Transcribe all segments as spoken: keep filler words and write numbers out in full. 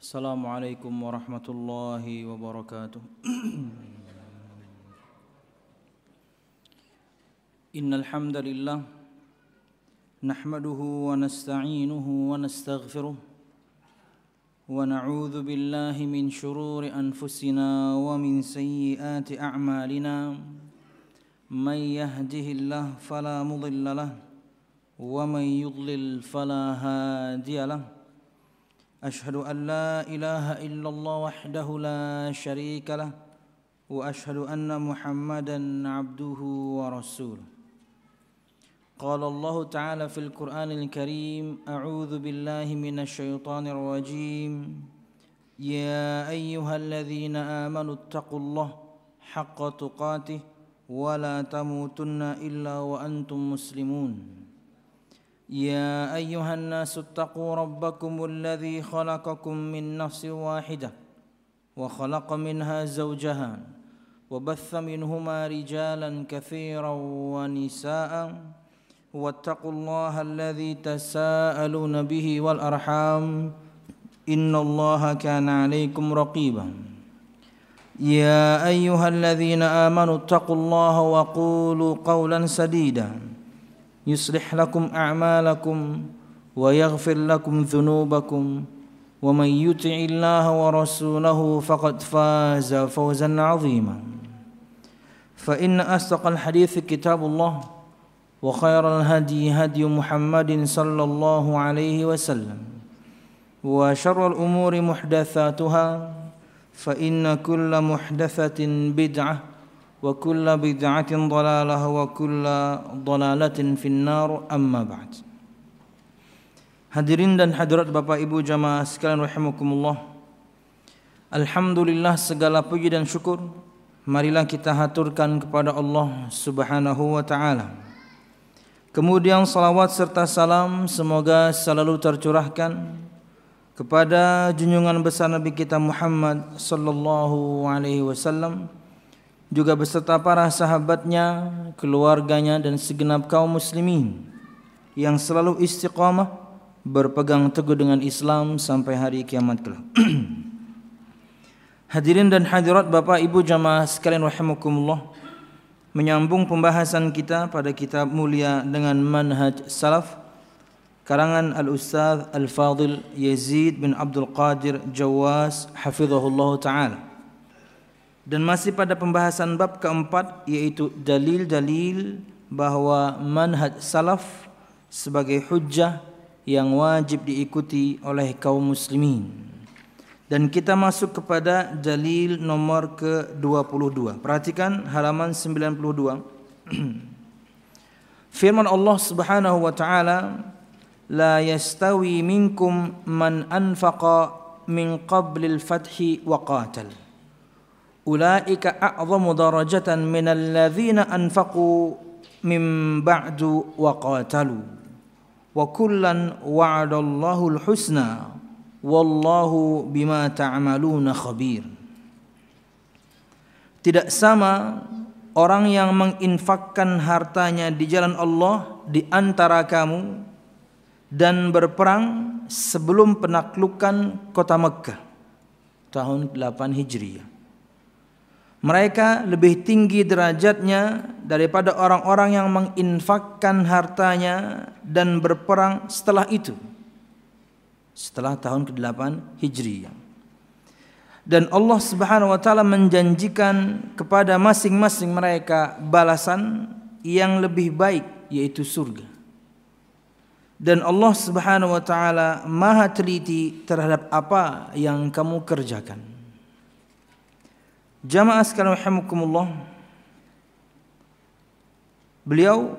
Assalamualaikum warahmatullahi wabarakatuh. Innal hamdalillah nahmaduhu wa nasta'inuhu wa nastaghfiruh wa na'udzu billahi min shururi anfusina wa min sayyiati a'malina. May yahdihillahu fala mudilla lahu wa may yudlil fala hadiya lahu. أشهد أن لا إله إلا الله وحده لا شريك له وأشهد أن محمدا عبده ورسوله. قال الله تعالى في القرآن الكريم: أعوذ بالله من الشيطان الرجيم. يا أيها الذين آمنوا اتقوا الله حق تقاته ولا تموتن إلا وأنتم مسلمون. يا أيها الناس اتقوا ربكم الذي خلقكم من نفس واحدة وخلق منها زوجها وبث منهما رجالا كثيرا ونساء واتقوا الله الذي تساءلون به والأرحام إن الله كان عليكم رقيبا. يا أيها الذين آمنوا اتقوا الله وقولوا قولا سديدا يصلح لكم أعمالكم ويغفر لكم ذنوبكم ومن يطع الله ورسوله فقد فاز فوزا عظيما. فإن أصدق الحديث كتاب الله وخير الهدي هدي محمد صلى الله عليه وسلم وشر الأمور محدثاتها فإن كل محدثة بدعة وكل بدعة ضلالة وكل ضلالة في النار أما بعد. Hadirin dan hadirat Bapak Ibu jamaah sekalian rahimakumullah. Alhamdulillah, segala puji dan syukur marilah kita haturkan kepada Allah Subhanahu wa taala. Kemudian salawat serta salam semoga selalu tercurahkan kepada junjungan besar Nabi kita Muhammad sallallahu alaihi wasallam, juga beserta para sahabatnya, keluarganya dan segenap kaum muslimin yang selalu istiqamah berpegang teguh dengan Islam sampai hari kiamat kelak. Hadirin dan hadirat Bapak Ibu jamaah sekalian rahimakumullah, menyambung pembahasan kita pada kitab mulia dengan manhaj salaf karangan Al-Ustaz Al-Fadil Yazid bin Abdul Qadir Jawas hafizahullah ta'ala. Dan masih pada pembahasan bab keempat, yaitu dalil-dalil bahwa manhaj salaf sebagai hujjah yang wajib diikuti oleh kaum muslimin. Dan kita masuk kepada dalil nomor ke dua puluh dua. Perhatikan halaman sembilan puluh dua. Firman Allah Subhanahu wa taala, "La yastawi minkum man anfaqa min qablil fathi wa qatal. Ulaika a'zamu darajatan minal ladzina anfaqu min ba'du wa qatalu wa kullan wa'adallahu al-husna wallahu bima ta'maluna khabir." Tidak sama orang yang menginfakkan hartanya di jalan Allah di antara kamu dan berperang sebelum penaklukan kota Mekkah tahun delapan Hijriah. Mereka lebih tinggi derajatnya daripada orang-orang yang menginfakkan hartanya dan berperang setelah itu, setelah tahun kedelapan Hijriah. Dan Allah Subhanahu wa taala menjanjikan kepada masing-masing mereka balasan yang lebih baik, yaitu surga. Dan Allah Subhanahu wa taala Maha teliti terhadap apa yang kamu kerjakan. Jamaah sekalian rahimakumullah, beliau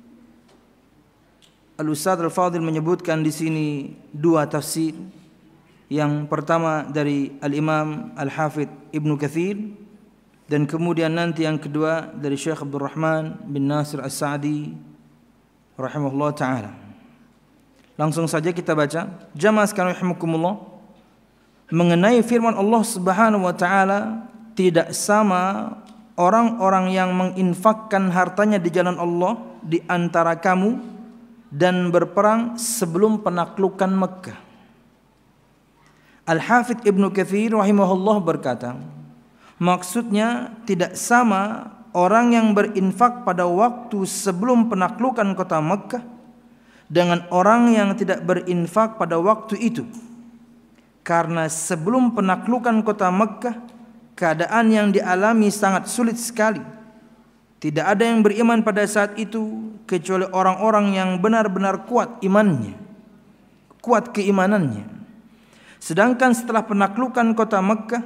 Al-Ustaz Al-Fadil menyebutkan di sini dua tafsir. Yang pertama dari Al-Imam Al-Hafidh Ibnu Katsir, dan kemudian nanti yang kedua dari Syekh Abdul Rahman bin Nasir As-Sa'di rahimahullah taala. Langsung saja kita baca. Jamaah sekalian rahimakumullah, mengenai firman Allah Subhanahu wa taala, tidak sama orang-orang yang menginfakkan hartanya di jalan Allah di antara kamu dan berperang sebelum penaklukan Mekkah. Al-Hafidz Ibnu Katsir rahimahullah berkata, maksudnya tidak sama orang yang berinfak pada waktu sebelum penaklukan kota Mekkah dengan orang yang tidak berinfak pada waktu itu. Karena sebelum penaklukan kota Mekkah, keadaan yang dialami sangat sulit sekali. Tidak ada yang beriman pada saat itu kecuali orang-orang yang benar-benar kuat imannya, kuat keimanannya. Sedangkan setelah penaklukan kota Mekkah,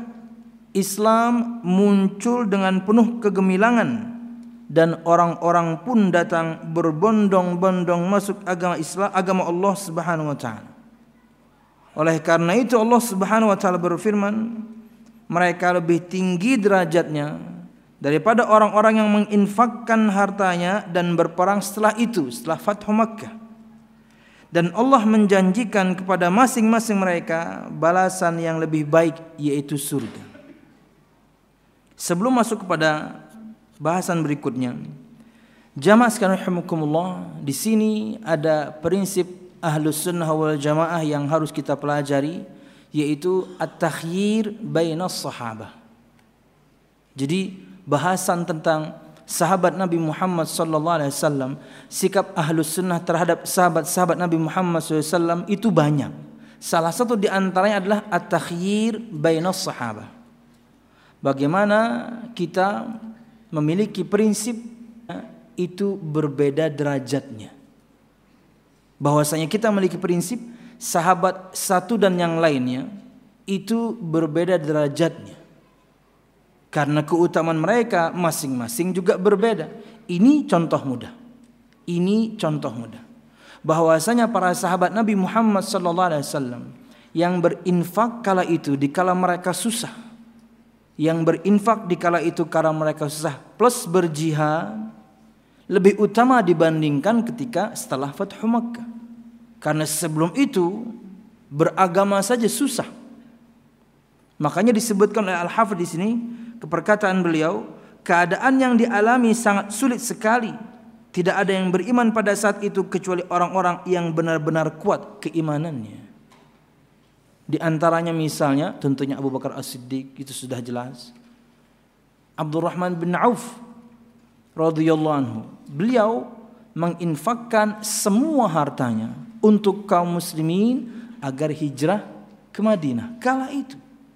Islam muncul dengan penuh kegemilangan dan orang-orang pun datang berbondong-bondong masuk agama Islam, agama Allah Subhanahu wa taala. Oleh karena itu Allah Subhanahu wa taala berfirman, mereka lebih tinggi derajatnya daripada orang-orang yang menginfakkan hartanya dan berperang setelah itu, setelah Fathu Makkah. Dan Allah menjanjikan kepada masing-masing mereka balasan yang lebih baik, yaitu surga. Sebelum masuk kepada bahasan berikutnya, jamaah sekalian rahimakumullah, di sini ada prinsip Ahlus Sunnah wal Jamaah yang harus kita pelajari, yaitu at-takhyir bainas sahabah. Jadi bahasan tentang sahabat Nabi Muhammad sallallahu alaihi wasallam, sikap Ahlus Sunnah terhadap sahabat-sahabat Nabi Muhammad sallallahu alaihi wasallam itu banyak. Salah satu di antaranya adalah at-takhyir bainas sahabah. Bagaimana kita memiliki prinsip itu berbeda derajatnya. Bahwasanya kita memiliki prinsip sahabat satu dan yang lainnya itu berbeda derajatnya. Karena keutamaan mereka masing-masing juga berbeda. Ini contoh mudah. Ini contoh mudah. Bahwasanya para sahabat Nabi Muhammad sallallahu alaihi wasallam yang berinfak kala itu di kala mereka susah, yang berinfak di kala itu kala mereka susah plus berjihad lebih utama dibandingkan ketika setelah Fathu Makkah. Karena sebelum itu beragama saja susah. Makanya disebutkan oleh Al-Hafidz di sini, keperkataan beliau, keadaan yang dialami sangat sulit sekali. Tidak ada yang beriman pada saat itu kecuali orang-orang yang benar-benar kuat keimanannya. Di antaranya misalnya tentunya Abu Bakar As-Siddiq, itu sudah jelas. Abdurrahman bin Auf radhiyallahu anhu, beliau menginfakkan semua hartanya untuk kaum muslimin agar hijrah ke Madinah kala itu.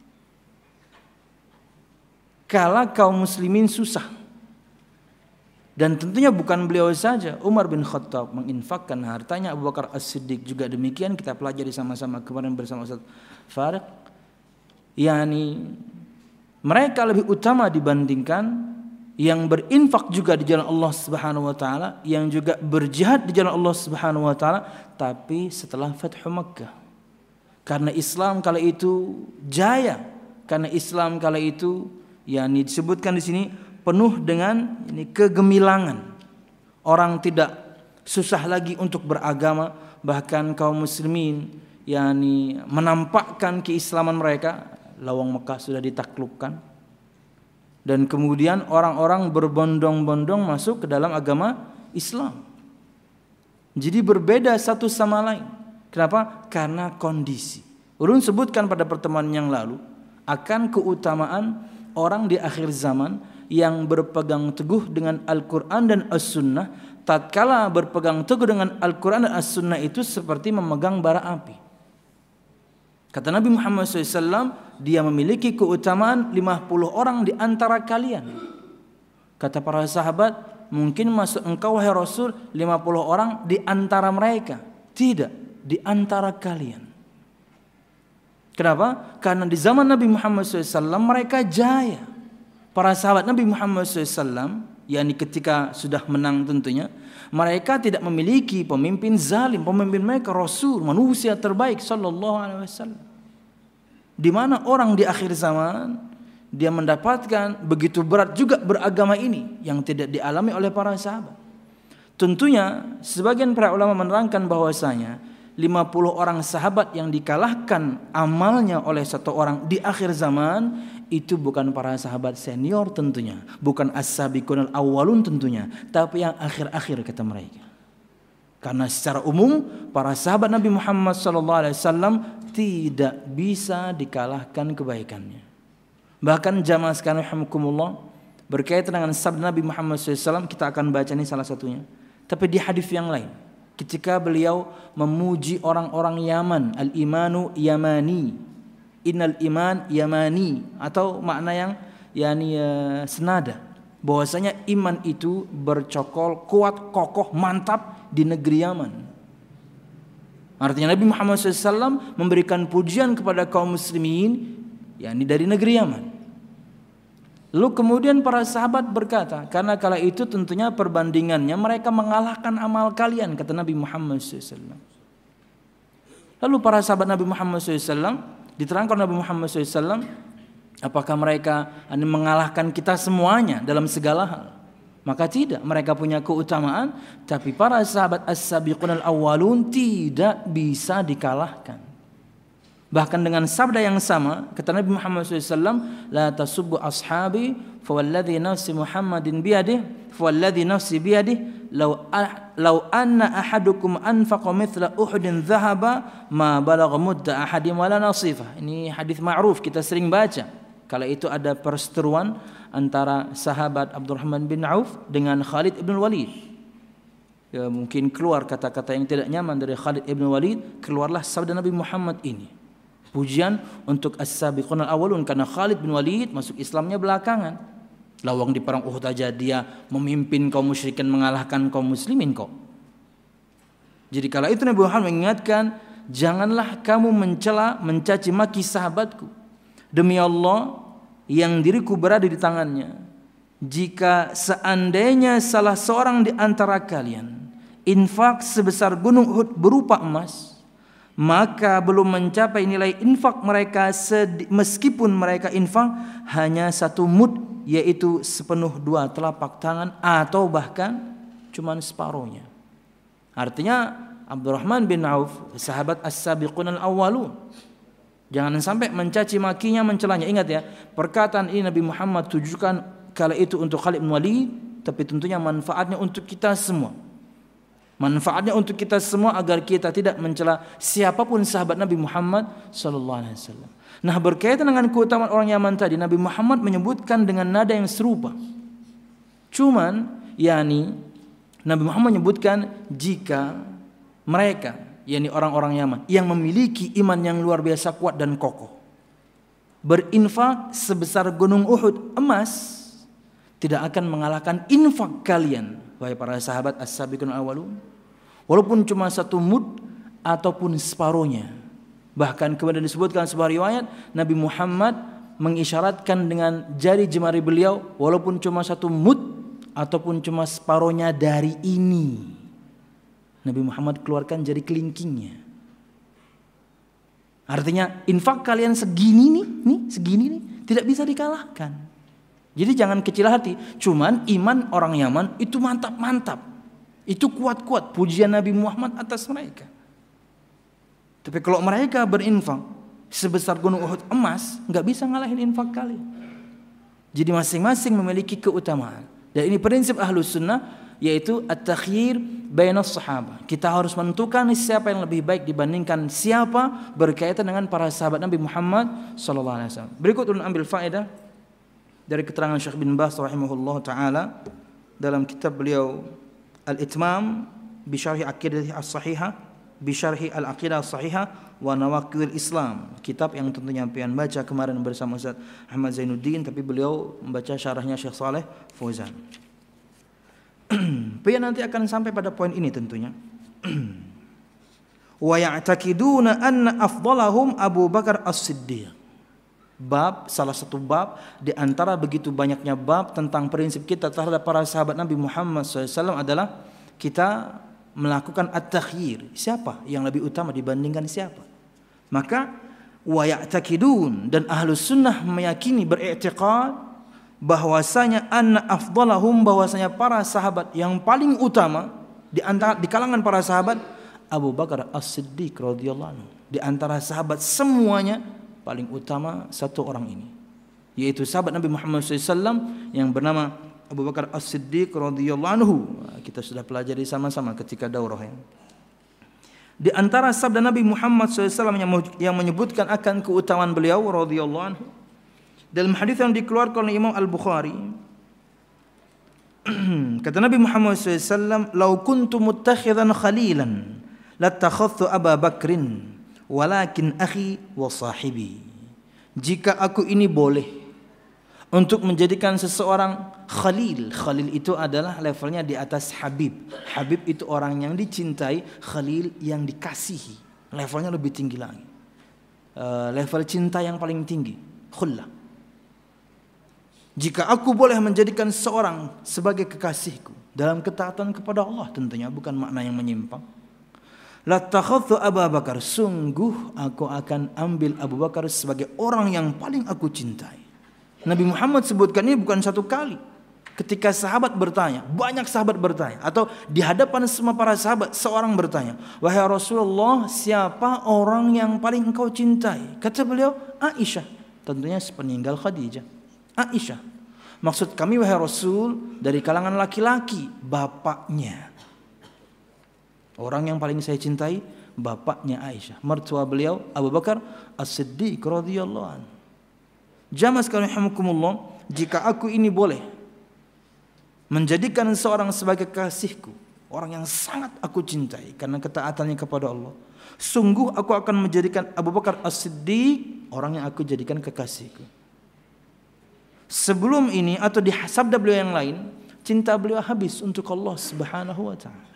Kala kaum muslimin susah. Dan tentunya bukan beliau saja, Umar bin Khattab menginfakkan hartanya, Abu Bakar As-Siddiq juga demikian. Kita pelajari sama-sama kemarin bersama Ustaz Farid. Yani mereka lebih utama dibandingkan yang berinfak juga di jalan Allah Subhanahu wa taala, yang juga berjihad di jalan Allah Subhanahu wa taala, tapi setelah Fathu Makkah. Karena Islam kala itu jaya, karena Islam kala itu yakni disebutkan di sini penuh dengan ini kegemilangan. Orang tidak susah lagi untuk beragama, bahkan kaum muslimin yakni menampakkan keislaman mereka. Lawang Mekah sudah ditaklukkan. Dan kemudian orang-orang berbondong-bondong masuk ke dalam agama Islam. Jadi berbeda satu sama lain. Kenapa? Karena kondisi. Ulun sebutkan pada pertemuan yang lalu akan keutamaan orang di akhir zaman yang berpegang teguh dengan Al-Quran dan As-Sunnah. Tatkala berpegang teguh dengan Al-Quran dan As-Sunnah itu seperti memegang bara api. Kata Nabi Muhammad shallallahu alaihi wasallam, dia memiliki keutamaan lima puluh orang di antara kalian. Kata para sahabat, mungkin masuk engkau wahai Rasul lima puluh orang di antara mereka. Tidak, di antara kalian. Kenapa? Karena di zaman Nabi Muhammad shallallahu alaihi wasallam mereka jaya. Para sahabat Nabi Muhammad shallallahu alaihi wasallam, yakni ketika sudah menang tentunya, mereka tidak memiliki pemimpin zalim. Pemimpin mereka Rasul, manusia terbaik sallallahu alaihi wasallam. Di mana orang di akhir zaman dia mendapatkan begitu berat juga beragama ini yang tidak dialami oleh para sahabat. Tentunya sebagian para ulama menerangkan bahwasanya lima puluh orang sahabat yang dikalahkan amalnya oleh satu orang di akhir zaman itu bukan para sahabat senior tentunya, bukan as-sabiqun al-awwalun tentunya, tapi yang akhir-akhir kata mereka. Karena secara umum para sahabat Nabi Muhammad sallallahu alaihi wasallam tidak bisa dikalahkan kebaikannya. Bahkan jamaah sekalian rahimakumullah, berkaitan dengan sabda Nabi Muhammad sallallahu alaihi wasallam, kita akan baca ini salah satunya. Tapi di hadis yang lain, ketika beliau memuji orang-orang Yaman, al-imanu yamani, innal iman yamani, atau makna yang yakni uh, senada, bahwasanya iman itu bercokol, kuat, kokoh, mantap di negeri Yaman. Artinya Nabi Muhammad sallallahu alaihi wasallam memberikan pujian kepada kaum muslimin yakni dari negeri Yaman. Lalu kemudian para sahabat berkata, karena kala itu tentunya perbandingannya mereka mengalahkan amal kalian, kata Nabi Muhammad sallallahu alaihi wasallam. Lalu para sahabat Nabi Muhammad sallallahu alaihi wasallam, diterangkan Nabi Muhammad sallallahu alaihi wasallam, apakah mereka mengalahkan kita semuanya dalam segala hal? Maka tidak, mereka punya keutamaan, tapi para sahabat as-sabiqun al-awwalun tidak bisa dikalahkan. Bahkan dengan sabda yang sama, kata Nabi Muhammad sallallahu alaihi wasallam, la tasubbu ashabi fawalladhi nafsi Muhammadin biyadihi fawalladhi nafsi biyadihi law law anna ahadukum anfaqa mithla uhudin dhahaba ma balagha mudda ahadim wala nasifah. Ini hadis ma'ruf, kita sering baca. Kala itu ada perseteruan antara sahabat Abdurrahman bin Auf dengan Khalid ibn Walid. Ya, mungkin keluar kata-kata yang tidak nyaman dari Khalid ibn Walid, keluarlah sabda Nabi Muhammad ini. Pujian untuk as-sabiqun al-awwalun, karena Khalid bin Walid masuk Islamnya belakangan. Lawang di perang Uhud aja dia memimpin kaum musyrikin mengalahkan kaum muslimin kok. Jadi kala itu Nabi Muhammad mengingatkan, janganlah kamu mencela, mencaci maki sahabatku. Demi Allah yang diriku berada di tangannya, jika seandainya salah seorang di antara kalian infak sebesar gunung Uhud berupa emas, maka belum mencapai nilai infak mereka meskipun mereka infak hanya satu mud, yaitu sepenuh dua telapak tangan, atau bahkan cuma separuhnya. Artinya Abdurrahman bin Auf, sahabat as-sabiqun al-awwalun, jangan sampai mencaci makinya, mencelanya. Ingat ya, perkataan ini Nabi Muhammad tujukan kala itu untuk Khalid bin Walid, tapi tentunya manfaatnya untuk kita semua. Manfaatnya untuk kita semua agar kita tidak mencela siapapun sahabat Nabi Muhammad sallallahu alaihi wasallam. Nah, berkaitan dengan keutamaan orang Yaman tadi, Nabi Muhammad menyebutkan dengan nada yang serupa. Cuman yakni Nabi Muhammad menyebutkan jika mereka, yakni orang-orang Yaman yang memiliki iman yang luar biasa kuat dan kokoh, berinfak sebesar gunung Uhud emas, tidak akan mengalahkan infak kalian, wahai para sahabat as-sabiqun awwalun, walaupun cuma satu mud ataupun separuhnya. Bahkan kemudian disebutkan sebuah riwayat, Nabi Muhammad mengisyaratkan dengan jari jemari beliau, walaupun cuma satu mud ataupun cuma separuhnya dari ini. Nabi Muhammad keluarkan jari kelingkingnya. Artinya infak kalian segini nih, nih segini nih, tidak bisa dikalahkan. Jadi jangan kecil hati. Cuman iman orang Yaman itu mantap-mantap, itu kuat-kuat. Pujian Nabi Muhammad atas mereka. Tapi kalau mereka berinfak sebesar gunung Uhud emas, nggak bisa ngalahin infak kalian. Jadi masing-masing memiliki keutamaan. Dan ini prinsip Ahlus Sunnah, yaitu at-takhyir bainas sahabah. Kita harus menentukan siapa yang lebih baik dibandingkan siapa berkaitan dengan para sahabat Nabi Muhammad sallallahu alaihi wasallam. Berikut ulun ambil faedah dari keterangan Syekh bin Baz rahimahullah taala dalam kitab beliau Al-Itmam bi Syarh Aqidah As-Sahihah bi Syarh Al-Aqidah As-Sahihah wa Nawaqidul Islam, kitab yang tentunya pian baca kemarin bersama Ustaz Ahmad Zainuddin, tapi beliau membaca syarahnya Syekh Saleh Fauzan. Pian nanti akan sampai pada poin ini tentunya. Wa ya'taqiduna anna afdalahum Abu Bakar As-Siddiq. Bab, salah satu bab di antara begitu banyaknya bab tentang prinsip kita terhadap para sahabat Nabi Muhammad shallallahu alaihi wasallam adalah kita melakukan at-takhyir. Siapa yang lebih utama dibandingkan siapa? Maka wa ya'taqidun, dan Ahlus Sunnah meyakini, beriktikad bahwasanya anna afdalahum, bahwasanya para sahabat yang paling utama di antara di kalangan para sahabat Abu Bakar As-Siddiq radhiyallahu anhu. Di antara sahabat semuanya paling utama satu orang ini, yaitu sahabat Nabi Muhammad shallallahu alaihi wasallam yang bernama Abu Bakar As-Siddiq radhiyallahu anhu. kita sudah pelajari sama-sama ketika daurah ya. Di antara sabda Nabi Muhammad shallallahu alaihi wasallam yang menyebutkan akan keutamaan beliau radhiyallahu anhu dalam hadis yang dikeluarkan oleh Imam Al-Bukhari, kata Nabi Muhammad shallallahu alaihi wasallam, "Lau kuntu muttakhidan khalilan latakhadtu Aba Bakrin walakin akhi wa sahibi." Jika aku ini boleh untuk menjadikan seseorang khalil. Khalil itu adalah levelnya di atas habib. Habib itu orang yang dicintai, khalil yang dikasihi. Levelnya lebih tinggi lagi. Uh, level cinta yang paling tinggi, khullah. Jika aku boleh menjadikan seorang sebagai kekasihku dalam ketaatan kepada Allah, tentunya bukan makna yang menyimpang. Latakhadtu Abu Bakar, sungguh aku akan ambil Abu Bakar sebagai orang yang paling aku cintai. Nabi Muhammad sebutkan ini bukan satu kali. Ketika sahabat bertanya, banyak sahabat bertanya, atau di hadapan semua para sahabat seorang bertanya, "Wahai Rasulullah, siapa orang yang paling engkau cintai?" Kata beliau, Aisyah. Tentunya sepeninggal Khadijah. Aisyah. Maksud kami, wahai Rasul, dari kalangan laki-laki, bapaknya. Orang yang paling saya cintai, bapaknya Aisyah. Mertua beliau Abu Bakar As-Siddiq radhiyallahu anhu. Jamaah sekalian rahimakumullah, jika aku ini boleh menjadikan seorang sebagai kekasihku, orang yang sangat aku cintai karena ketaatannya kepada Allah, sungguh aku akan menjadikan Abu Bakar As-Siddiq orang yang aku jadikan kekasihku. Sebelum ini atau di sabda beliau yang lain, cinta beliau habis untuk Allah Subhanahu wa taala.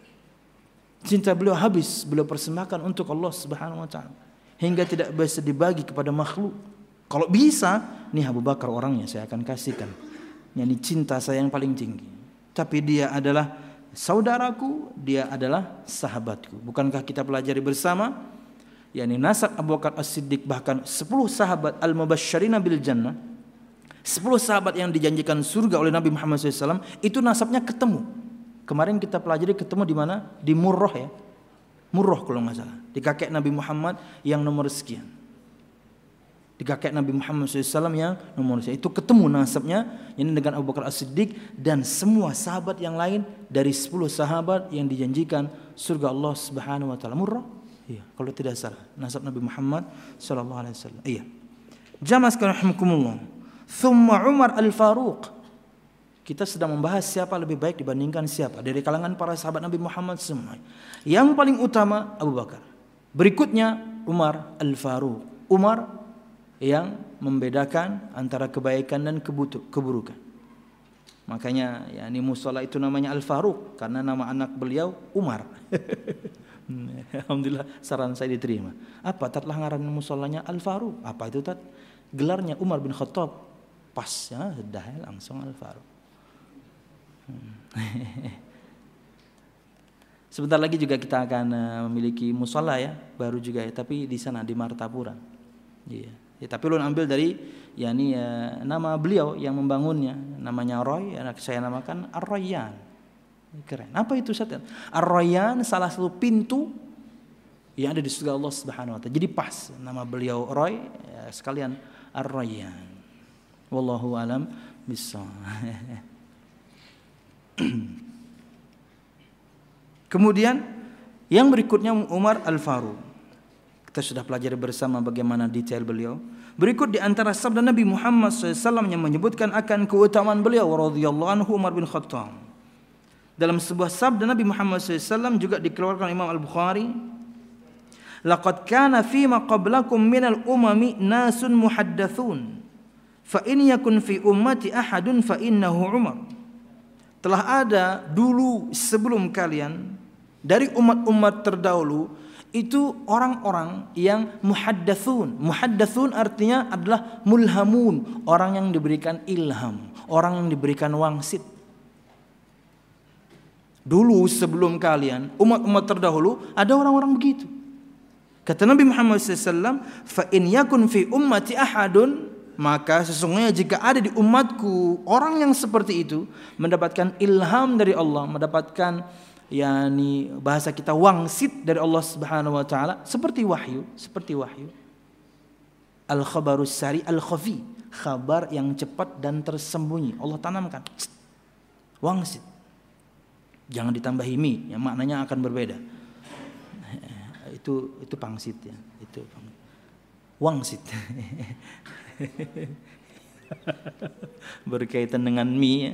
Cinta beliau habis, beliau persembahkan untuk Allah Subhanahu wa taala hingga tidak bisa dibagi kepada makhluk. Kalau bisa, nih Abu Bakar orangnya saya akan kasihkan. Ini cinta saya yang paling tinggi. Tapi dia adalah saudaraku, dia adalah sahabatku. Bukankah kita pelajari bersama? yakni nasab Abu Bakar As-Siddiq, bahkan sepuluh sahabat al-mubasysyirina bil jannah, sepuluh sahabat yang dijanjikan surga oleh Nabi Muhammad shallallahu alaihi wasallam, itu nasabnya ketemu. Kemarin kita pelajari ketemu di mana? Di Murrah ya. Murrah kalau nggak salah. Di kakek Nabi Muhammad yang nomor sekian. Di kakek Nabi Muhammad shallallahu alaihi wasallam yang nomor sekian. Itu ketemu nasabnya ini dengan Abu Bakar As-Siddiq dan semua sahabat yang lain dari sepuluh sahabat yang dijanjikan surga Allah Subhanahu wa taala. Murrah? Iya, kalau tidak salah. Nasab Nabi Muhammad sallallahu alaihi wasallam. Iya. Jamaah sekalian rahimakumullah. Thumma Umar Al-Faruq. Kita sedang membahas siapa lebih baik dibandingkan siapa dari kalangan para sahabat Nabi Muhammad semua. Yang paling utama Abu Bakar. Berikutnya Umar Al-Faruq. Umar yang membedakan antara kebaikan dan keburukan. Makanya ya ini musola itu namanya Al-Faruq karena nama anak beliau Umar. Alhamdulillah saran saya diterima. Apa tatlah ngaran musolanya Al-Faruq? Apa itu tat? Gelarnya Umar bin Khattab. Pas ya, sudah langsung Al-Faruq. Sebentar lagi juga kita akan memiliki musola ya, baru juga ya, tapi di sana di Martapura. Iya. Ya, tapi lu ambil dari yakni ya, nama beliau yang membangunnya, namanya Roy, anak saya namakan Ar-Rayyan. Keren. Apa itu Ustaz? Ar-Rayyan salah satu pintu yang ada di surga Allah Subhanahu wa taala. Jadi pas nama beliau Roy ya, sekalian Ar-Rayyan. Wallahu alam bissawab. Kemudian yang berikutnya Umar Al-Faruq. Kita sudah pelajari bersama bagaimana detail beliau. Berikut di antara sabda Nabi Muhammad shallallahu alaihi wasallam yang menyebutkan akan keutamaan beliau radhiyallahu anhu Umar bin Khattab. Dalam sebuah sabda Nabi Muhammad shallallahu alaihi wasallam juga dikeluarkan Imam Al-Bukhari, laqad kana fima qablakum minal umami nasun muhaddatsun fa in yakun fi ummati ahadun fa innahu Umar. Telah ada dulu sebelum kalian dari umat-umat terdahulu itu orang-orang yang muhaddatsun. Muhaddatsun artinya adalah mulhamun, orang yang diberikan ilham, orang yang diberikan wangsit. Dulu sebelum kalian, umat-umat terdahulu ada orang-orang begitu. Kata Nabi Muhammad shallallahu alaihi wasallam, fa in yakun fi ummati ahadun, maka sesungguhnya jika ada di umatku orang yang seperti itu mendapatkan ilham dari Allah, mendapatkan yakni bahasa kita wangsit dari Allah Subhanahu wa taala seperti wahyu, seperti wahyu. Al-khabarus sari al-khafi, kabar yang cepat dan tersembunyi. Allah tanamkan wangsit. Jangan ditambahi mi, yang maknanya akan berbeda. Itu itu pangsit ya, itu wangsit. Berkaitan dengan mie.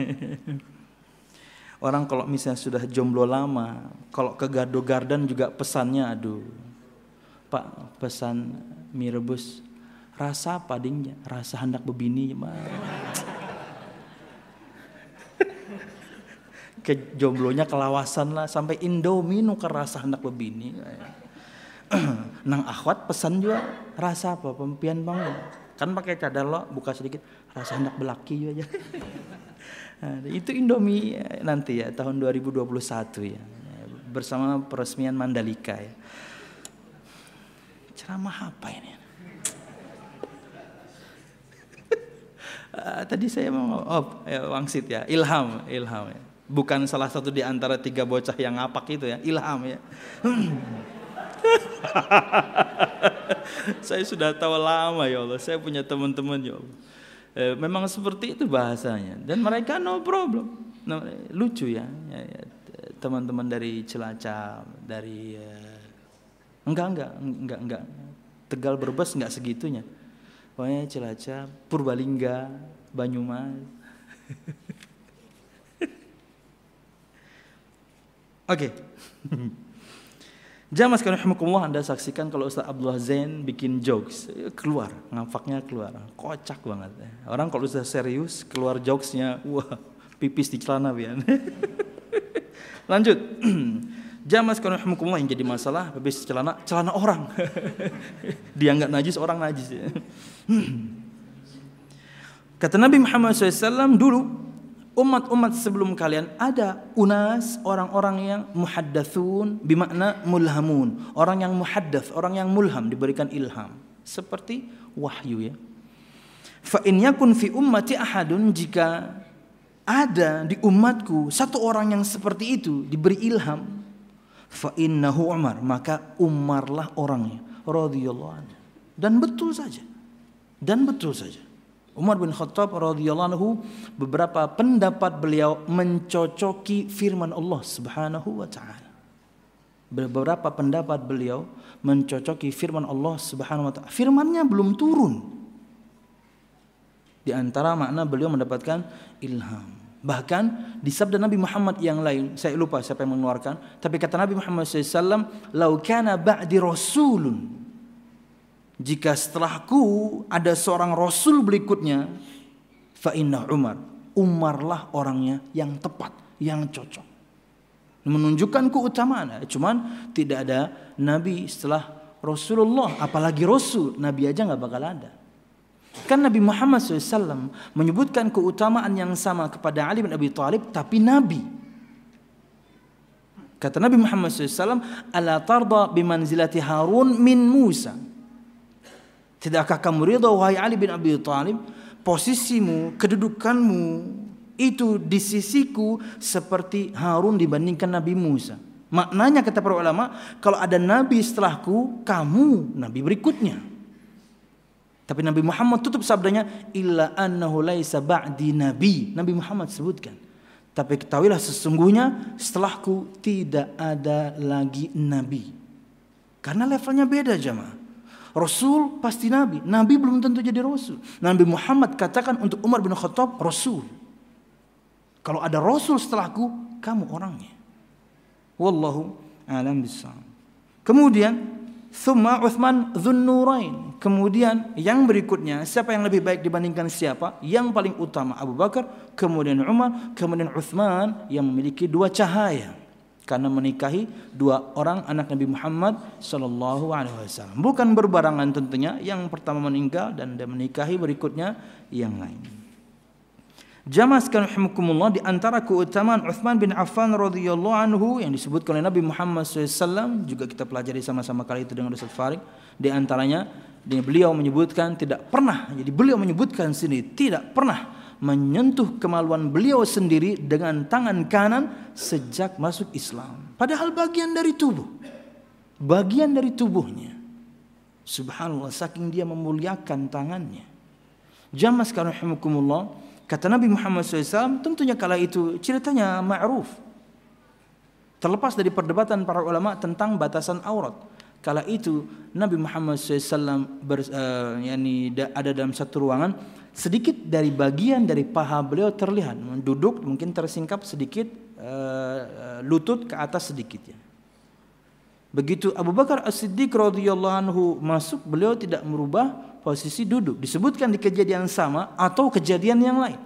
Orang kalau misalnya sudah jomblo lama, kalau ke Gado Garden juga pesannya, aduh, Pak pesan mie rebus, rasa apa dingnya? Rasa hendak bebini. Ke jomblonya kelawasan lah, sampai Indomie nuker rasa hendak bebini. Nang akhwat pesan juga, rasa apa? Pempian bangun. Kan pakai cadar lo, buka sedikit, rasa hendak belaki aja. Nah, itu Indomie nanti ya tahun dua ribu dua puluh satu ya, bersama peresmian Mandalika ya. Ceramah apa ini? uh, tadi saya mau oh ya, wangsit ya, ilham, ilham ya. Bukan salah satu di antara tiga bocah yang ngapak itu ya, ilham ya. Saya sudah tahu lama ya Allah, saya punya teman-teman ya Allah. E, memang seperti itu bahasanya dan mereka no problem, no, lucu ya, ya, ya teman-teman dari Cilacap, dari uh, enggak enggak enggak enggak Tegal Brebes enggak segitunya, pokoknya Cilacap, Purbalingga, Banyumas. Oke. Jamaah sekalian rahimakumullah, Anda saksikan kalau Ustaz Abdullah Zain bikin jokes, keluar, ngafaknya keluar, kocak banget. Orang kalau sudah serius keluar jokesnya, wah, pipis di celana biar. Lanjut. Jamaah sekalian rahimakumullah, yang jadi masalah pipis di celana, celana orang. Dia enggak najis, orang najis. Kata Nabi Muhammad shallallahu alaihi wasallam, dulu umat-umat sebelum kalian ada unas, orang-orang yang muhaddatsun, bimakna mulhamun, orang yang muhaddats, orang yang mulham, diberikan ilham, seperti wahyu ya. Fa in yakun fi ummati ahadun, jika ada di umatku satu orang yang seperti itu diberi ilham, fa innahu Umar, maka Umarlah orangnya, radhiyallahu anhu. Dan betul saja, dan betul saja. Umar bin Khattab radhiyallahu anhu, beberapa pendapat beliau mencocoki firman Allah Subhanahu wa taala. Beberapa pendapat beliau mencocoki firman Allah Subhanahu wa taala. Firman-Nya belum turun. Di antara makna beliau mendapatkan ilham. Bahkan di sabda Nabi Muhammad yang lain, saya lupa siapa yang mengeluarkan, tapi kata Nabi Muhammad shallallahu alaihi wasallam, "Lau kana ba'di rasulun." Jika setelahku ada seorang rasul berikutnya, fa inna Umar, Umarlah orangnya yang tepat, yang cocok. Menunjukkan keutamaan. Cuman tidak ada nabi setelah Rasulullah, apalagi rasul, nabi aja nggak bakal ada. Kan Nabi Muhammad shallallahu alaihi wasallam menyebutkan keutamaan yang sama kepada Ali bin Abi Thalib, tapi nabi. Kata Nabi Muhammad shallallahu alaihi wasallam, "Ala tarda bimanzilati Harun min Musa." Tidakkah kamu ridha wahai Ali bin Abi Thalib, posisimu, kedudukanmu itu di sisiku seperti Harun dibandingkan Nabi Musa. Maknanya kata para ulama, kalau ada nabi setelahku, kamu nabi berikutnya. Tapi Nabi Muhammad tutup sabdanya, illa annahu laisa ba'di nabi. Nabi Muhammad sebutkan, tapi ketahuilah sesungguhnya setelahku tidak ada lagi nabi. Karena levelnya beda jamaah. Rasul pasti nabi, nabi belum tentu jadi rasul. Nabi Muhammad katakan untuk Umar bin Khattab, rasul. Kalau ada rasul setelahku, kamu orangnya. Wallahu a'lam bishawab. Kemudian thumma Utsman Dzunnurain. Kemudian yang berikutnya, siapa yang lebih baik dibandingkan siapa? Yang paling utama Abu Bakar, kemudian Umar, kemudian Utsman yang memiliki dua cahaya. Karena menikahi dua orang anak Nabi Muhammad sallallahu alaihi wasallam. Bukan berbarangan tentunya, yang pertama meninggal dan dia menikahi berikutnya yang lain. Jamaah sekalian rahimakumullah, di antara keutamaan Utsman bin Affan radhiyallahu anhu yang disebutkan oleh Nabi Muhammad sallallahu alaihi wasallam, juga kita pelajari sama-sama kali itu dengan Ustaz Farid. Di antaranya beliau menyebutkan tidak pernah, jadi beliau menyebutkan sini tidak pernah menyentuh kemaluan beliau sendiri dengan tangan kanan sejak masuk Islam. Padahal bagian dari tubuh, bagian dari tubuhnya. Subhanallah, saking dia memuliakan tangannya. Jamaah sekalian rahimakumullah, kata Nabi Muhammad sallallahu alaihi wasallam, tentunya kala itu ceritanya ma'ruf. Terlepas dari perdebatan para ulama tentang batasan aurat. Kala itu Nabi Muhammad shallallahu alaihi wasallam ber, uh, yani ada dalam satu ruangan, sedikit dari bagian dari paha beliau terlihat, duduk mungkin tersingkap sedikit, uh, lutut ke atas sedikit ya. Begitu Abu Bakar As-Siddiq radhiyallahu anhu masuk, beliau tidak merubah posisi duduk. Disebutkan di kejadian sama atau kejadian yang lain.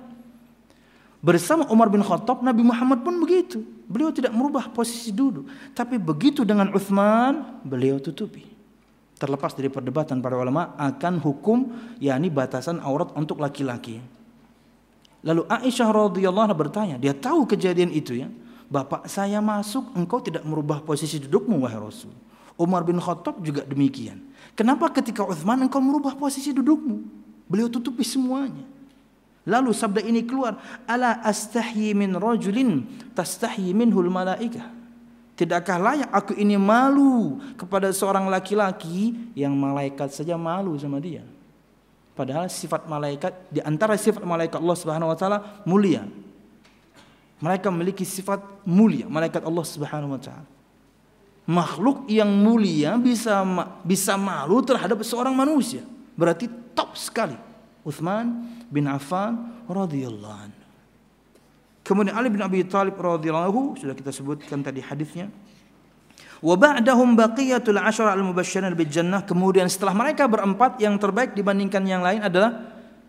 Bersama Umar bin Khattab, Nabi Muhammad pun begitu. Beliau tidak merubah posisi duduk. Tapi begitu dengan Uthman, beliau tutupi. Terlepas dari perdebatan para ulama akan hukum, yakni batasan aurat untuk laki-laki. Lalu Aisyah radhiyallahu anha bertanya, dia tahu kejadian itu ya. Bapak saya masuk, engkau tidak merubah posisi dudukmu wahai Rasul. Umar bin Khattab juga demikian. Kenapa ketika Uthman engkau merubah posisi dudukmu? Beliau tutupi semuanya. Lalu sabda ini keluar, ala astahyi min rajulin tastahyi minhul malaikah. Tidakkah layak aku ini malu kepada seorang laki-laki yang malaikat saja malu sama dia? Padahal sifat malaikat, di antara sifat malaikat Allah Subhanahu wa taala mulia. Mereka memiliki sifat mulia, malaikat Allah Subhanahu wa taala. Makhluk yang mulia bisa bisa malu terhadap seorang manusia. Berarti top sekali. Uthman bin Affan radhiyallahu anhu. Kemudian Ali bin Abi Thalib radhiyallahu anhu, sudah kita sebutkan tadi hadisnya. Wa ba'dahum baqiyatul asyara al-mubashsyirin bil jannah. Kemudian setelah mereka berempat, yang terbaik dibandingkan yang lain adalah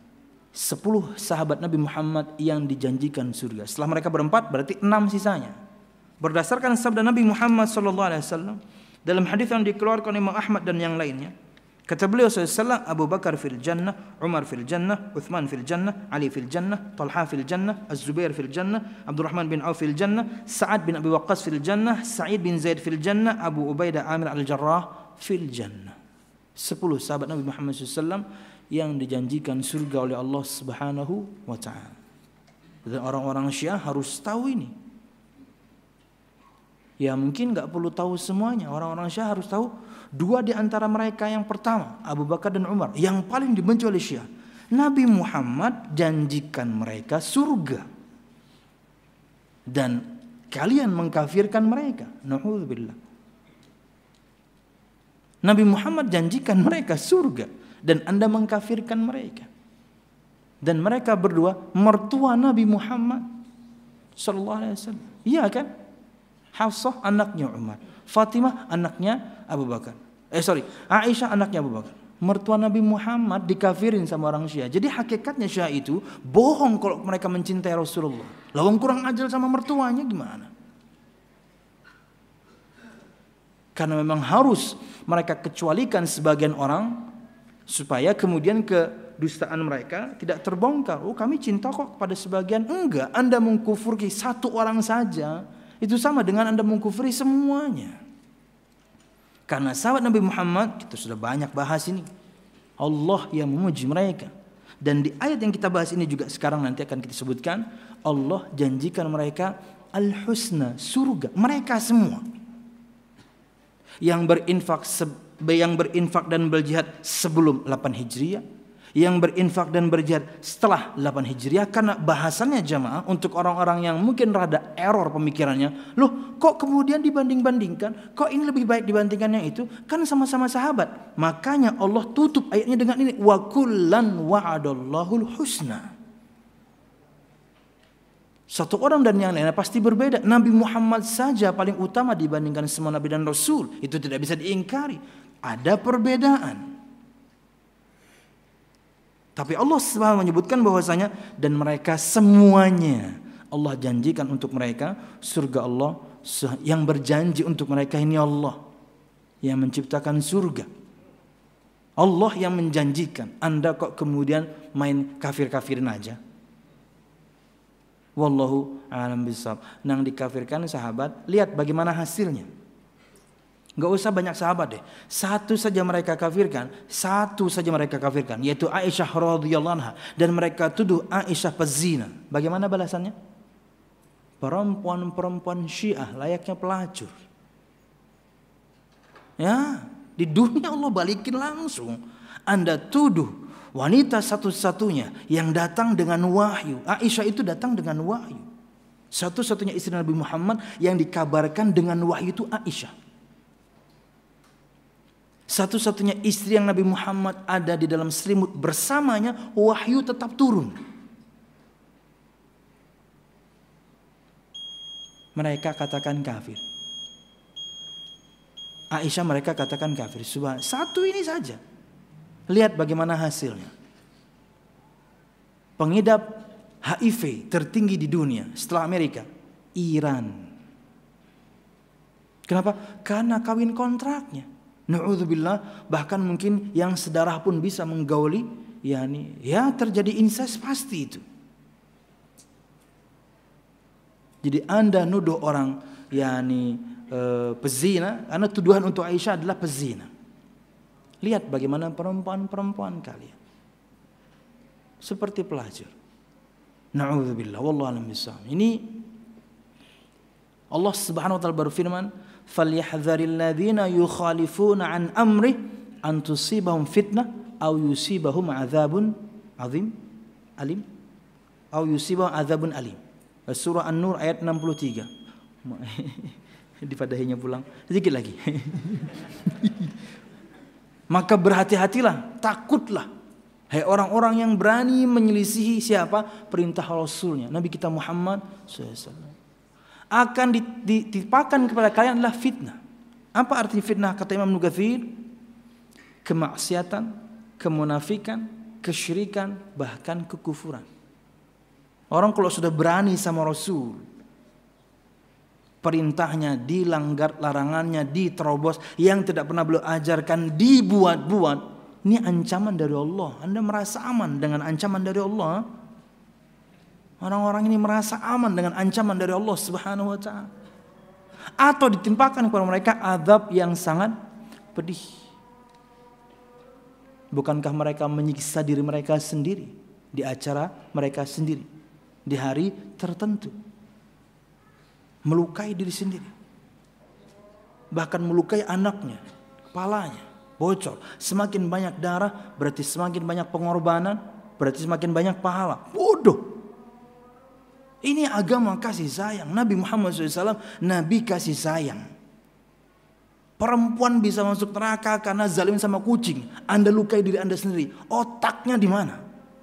sepuluh sahabat Nabi Muhammad yang dijanjikan surga. Setelah mereka berempat berarti enam sisanya. Berdasarkan sabda Nabi Muhammad sallallahu alaihi wasallam dalam hadis yang dikeluarkan oleh Imam Ahmad dan yang lainnya, kata beliau sallallahu alaihi wasallam, Abu Bakar fil jannah, Umar fil jannah, Uthman fil jannah, Ali fil jannah, Talha fil jannah, Az-Zubair fil jannah, Abdurrahman bin Auf fil jannah, Sa'ad bin Abi Waqqas fil jannah, Sa'id bin Zaid fil jannah, Abu Ubaidah Amir al-Jarrah fil jannah. Sepuluh sahabat Nabi Muhammad sallallahu alaihi wasallam yang dijanjikan surga oleh Allah Subhanahu wa taala. Dan orang-orang Syiah harus tahu ini. Ya mungkin enggak perlu tahu semuanya. Orang-orang Syiah harus tahu dua di antara mereka. Yang pertama Abu Bakar dan Umar, yang paling dibenci oleh Syiah. Nabi Muhammad janjikan mereka surga. Dan kalian mengkafirkan mereka. Na'udzubillah. Nabi Muhammad janjikan mereka surga dan Anda mengkafirkan mereka. Dan mereka berdua mertua Nabi Muhammad sallallahu alaihi wasallam. Iya kan? Hafsah anaknya Umar, Fatimah anaknya Abu Bakar. Eh sorry, Aisyah anaknya Abu Bakar. Mertua Nabi Muhammad dikafirin sama orang Syiah. Jadi hakikatnya Syiah itu bohong kalau mereka mencintai Rasulullah. Lawang kurang ajar sama mertuanya gimana? Karena memang harus mereka kecualikan sebagian orang supaya kemudian kedustaan mereka tidak terbongkar. Oh kami cinta kok pada sebagian. Enggak, Anda mengkufuri satu orang saja, itu sama dengan Anda mengkufuri semuanya. Karena sahabat Nabi Muhammad, kita sudah banyak bahas ini, Allah yang memuji mereka. Dan di ayat yang kita bahas ini juga sekarang nanti akan kita sebutkan, Allah janjikan mereka al-husna, surga. Mereka semua yang berinfak yang berinfak dan berjihad sebelum delapan Hijriah, yang berinfak dan berjihad setelah delapan Hijriah. Karena bahasannya jamaah untuk orang-orang yang mungkin rada error pemikirannya, loh kok kemudian dibanding-bandingkan, kok ini lebih baik dibandingkan yang itu, kan sama-sama sahabat. Makanya Allah tutup ayatnya dengan ini, wa kullan wa'adallahul husna. Satu orang dan yang lainnya pasti berbeda. Nabi Muhammad saja paling utama dibandingkan semua nabi dan rasul, itu tidak bisa diingkari. Ada perbedaan. Tapi Allah subhanahu menyebutkan bahwasanya dan mereka semuanya Allah janjikan untuk mereka surga. Allah yang berjanji untuk mereka ini Allah yang menciptakan surga. Allah yang menjanjikan. Anda kok kemudian main kafir-kafirin aja? Wallahu a'lam bishawab. Nang dikafirkan sahabat, lihat bagaimana hasilnya. Enggak usah banyak sahabat deh. Satu saja mereka kafirkan, satu saja mereka kafirkan, yaitu Aisyah radhiyallahu anha, dan mereka tuduh Aisyah pezina. Bagaimana balasannya? Perempuan-perempuan Syiah layaknya pelacur. Ya, di dunia Allah balikin langsung. Anda tuduh wanita satu-satunya yang datang dengan wahyu. Aisyah itu datang dengan wahyu. Satu-satunya istri Nabi Muhammad yang dikabarkan dengan wahyu itu Aisyah. Satu-satunya istri yang Nabi Muhammad ada di dalam selimut bersamanya, wahyu tetap turun. Mereka katakan kafir. Aisyah mereka katakan kafir. Subhan, satu ini saja. Lihat bagaimana hasilnya. Pengidap H I V tertinggi di dunia setelah Amerika, Iran. Kenapa? Karena kawin kontraknya. Na'udzubillah, bahkan mungkin yang sedarah pun bisa menggauli, yakni ya terjadi incest pasti itu. Jadi Anda nuduh orang yakni e, pezina, karena tuduhan untuk Aisyah adalah pezina. Lihat bagaimana perempuan-perempuan kalian. Seperti pelacur. Na'udzubillah, wallahu a'lam bishawab. Ini Allah Subhanahu wa taala berfirman, "Falyahdharil ladzina yukhalifuna an amri an tusibahum fitnah aw yusibahum adzabun azim alim aw yusibahum adzabun alim." Surah An-Nur ayat enam puluh tiga. Dipadahinya pulang. Sedikit lagi. Maka berhati-hatilah, takutlah, hai orang-orang yang berani menyelisihi siapa? Perintah Rasulnya, Nabi kita Muhammad shallallahu alaihi wasallam. Akan ditimpakan kepada kalian adalah fitnah. Apa arti fitnah? Kata Imam Nukathir, kemaksiatan, kemunafikan, kesyirikan, bahkan kekufuran. Orang kalau sudah berani sama Rasul, perintahnya dilanggar, larangannya diterobos, yang tidak pernah beliau ajarkan dibuat-buat, ini ancaman dari Allah. Anda merasa aman dengan ancaman dari Allah? Orang-orang ini merasa aman dengan ancaman dari Allah Subhanahu wa taala. Atau ditimpakan kepada mereka azab yang sangat pedih. Bukankah mereka menyiksa diri mereka sendiri di acara mereka sendiri di hari tertentu? Melukai diri sendiri. Bahkan melukai anaknya, kepalanya bocor. Semakin banyak darah berarti semakin banyak pengorbanan, berarti semakin banyak pahala. Bodoh. Ini agama kasih sayang. Nabi Muhammad shallallahu alaihi wasallam Nabi kasih sayang. Perempuan bisa masuk neraka karena zalim sama kucing. Anda lukai diri Anda sendiri. Otaknya di mana?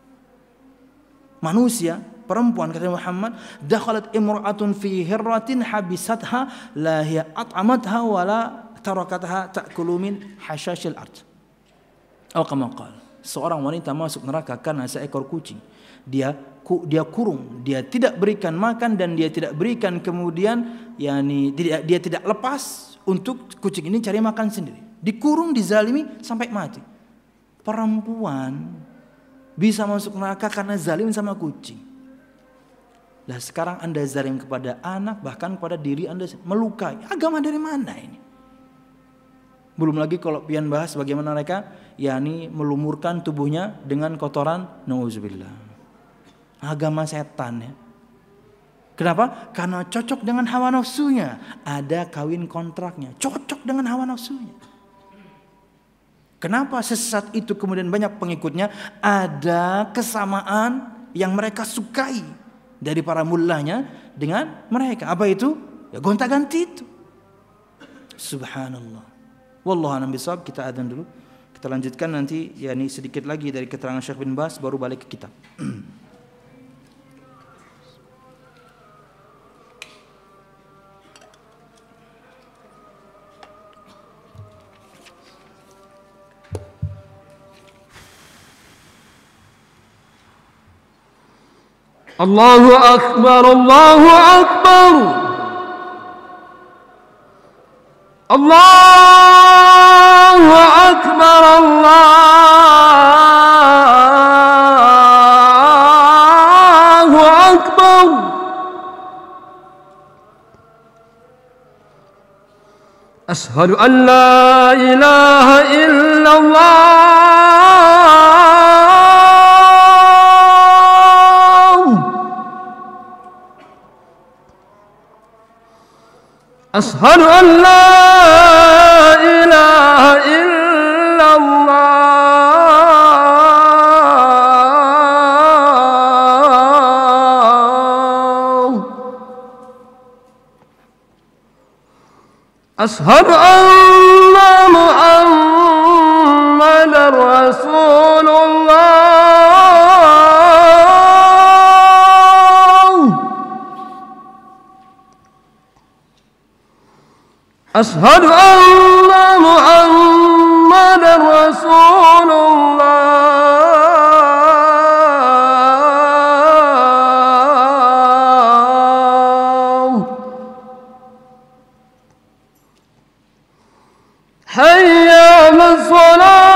Manusia, perempuan, kata Muhammad, dakhalat imra'atun fi hirratin habisatha la hiya at'amatha wa la tarakatha ta'kulu min hashashil ard. Atau kama qala, seorang wanita masuk neraka karena seekor kucing. Dia dia kurung, dia tidak berikan makan dan dia tidak berikan kemudian yakni dia, dia tidak lepas untuk kucing ini cari makan sendiri. Dikurung, dizalimi sampai mati. Perempuan bisa masuk neraka karena zalim sama kucing. Lah sekarang Anda zalim kepada anak, bahkan kepada diri Anda, melukai. Agama dari mana ini? Belum lagi kalau pian bahas bagaimana mereka yakni melumurkan tubuhnya dengan kotoran, nauzubillah. Agama setan ya. Kenapa? Karena cocok dengan hawa nafsunya. Ada kawin kontraknya, cocok dengan hawa nafsunya. Kenapa sesat itu kemudian banyak pengikutnya? Ada kesamaan yang mereka sukai dari para mullahnya dengan mereka. Apa itu? Ya gonta-ganti itu. Subhanallah. Wallahu a'lam bishawab. Kita adzan dulu. Kita lanjutkan nanti yakni sedikit lagi dari keterangan Syekh bin Baz baru balik ke kitab. Allahu Akbar, Allahu Akbar, Allahu Akbar, Allahu Akbar. Ashhadu an la ilaha illallah. Ashhadu an la ilaha illallah. Ashhadu anna Muhammadar Rasulullah. Ashhadu anna Muhammadar Rasulullah. Hayya 'alas shalah.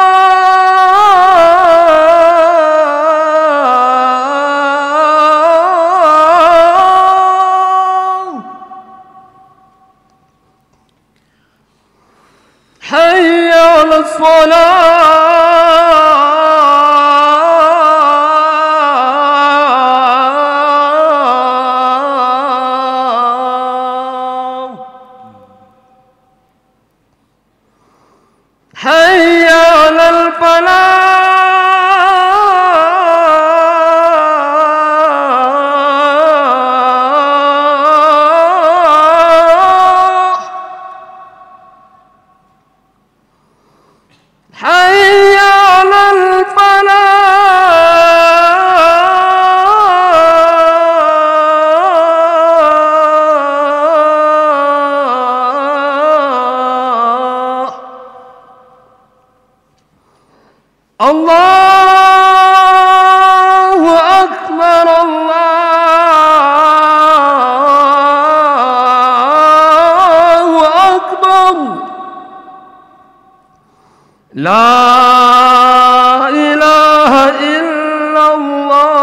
Hayya 'alas shalah. Hayya 'alal falah. Hayya 'alal falah. Allahu Akbar, Allahu Akbar. La ilaha illallah.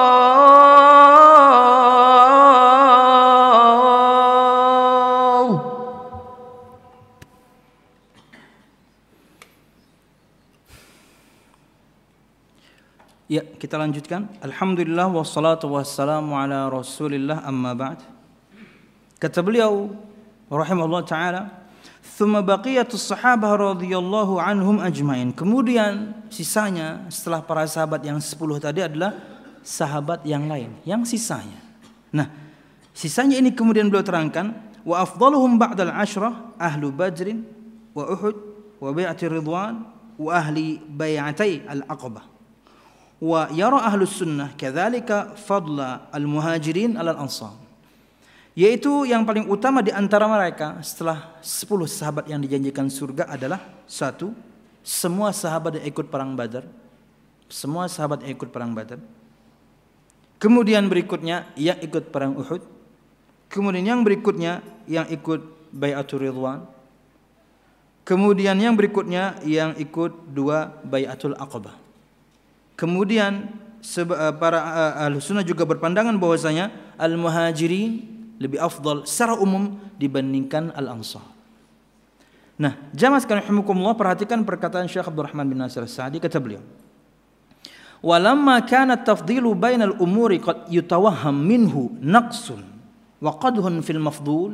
Ya, kita lanjutkan. Alhamdulillah wassalatu wassalamu ala Rasulillah amma ba'd. Kata beliau rahimahullah taala, "Tsumma baqiyatus sahabah radhiyallahu anhum ajmain." Kemudian sisanya setelah para sahabat yang sepuluh tadi adalah sahabat yang lain, yang sisanya. Nah, sisanya ini kemudian beliau terangkan, "Wa afdaluhum ba'dal asyrah ahlu Badrin wa Uhud wa bai'atir ridwan wa ahli bai'atai al-Aqabah." Wa yara ahlus sunnah kadzalika fadla al-muhajirin alal ansar. Yaitu yang paling utama di antara mereka setelah sepuluh sahabat yang dijanjikan surga adalah satu, semua sahabat yang ikut perang Badar. Semua sahabat yang ikut perang Badar. Kemudian berikutnya yang ikut perang Uhud. Kemudian yang berikutnya yang ikut Bai'atul Ridwan. Kemudian yang berikutnya yang ikut dua Bai'atul Aqabah. Kemudian para ahlu sunnah juga berpandangan bahwasanya al-muhajirin lebih afdal secara umum dibandingkan al-ansar. Nah, jamaah sekalian rahimakumullah, perhatikan perkataan Syekh Abdul Rahman bin Nasir As-Sa'di, kata beliau, "Walamma kana at-tafdilu bainal umuri qad yutawahham minhu naqsun wa qadhun fil mafdul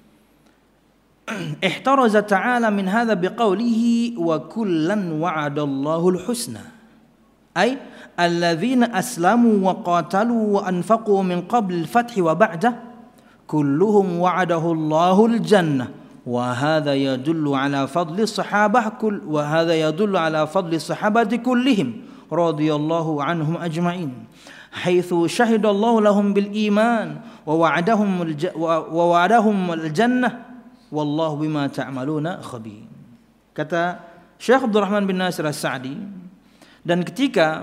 ihtaraza ta'ala min hadha biqawlihi wa kullan wa'adallahu al-husna." أي الذين أسلموا وقاتلوا وأنفقوا من قبل الفتح وبعده كلهم وعده الله الجنة وهذا يدل على فضل الصحابة كل وهذا يدل على فضل الصحابة كلهم رضي الله عنهم أجمعين حيث شهد الله لهم بالإيمان ووعدهم الج... ووعدهم الجنة والله بما تعملون خبير. Kata Syekh Abdul Rahman bin Nasir As-Sa'di, dan ketika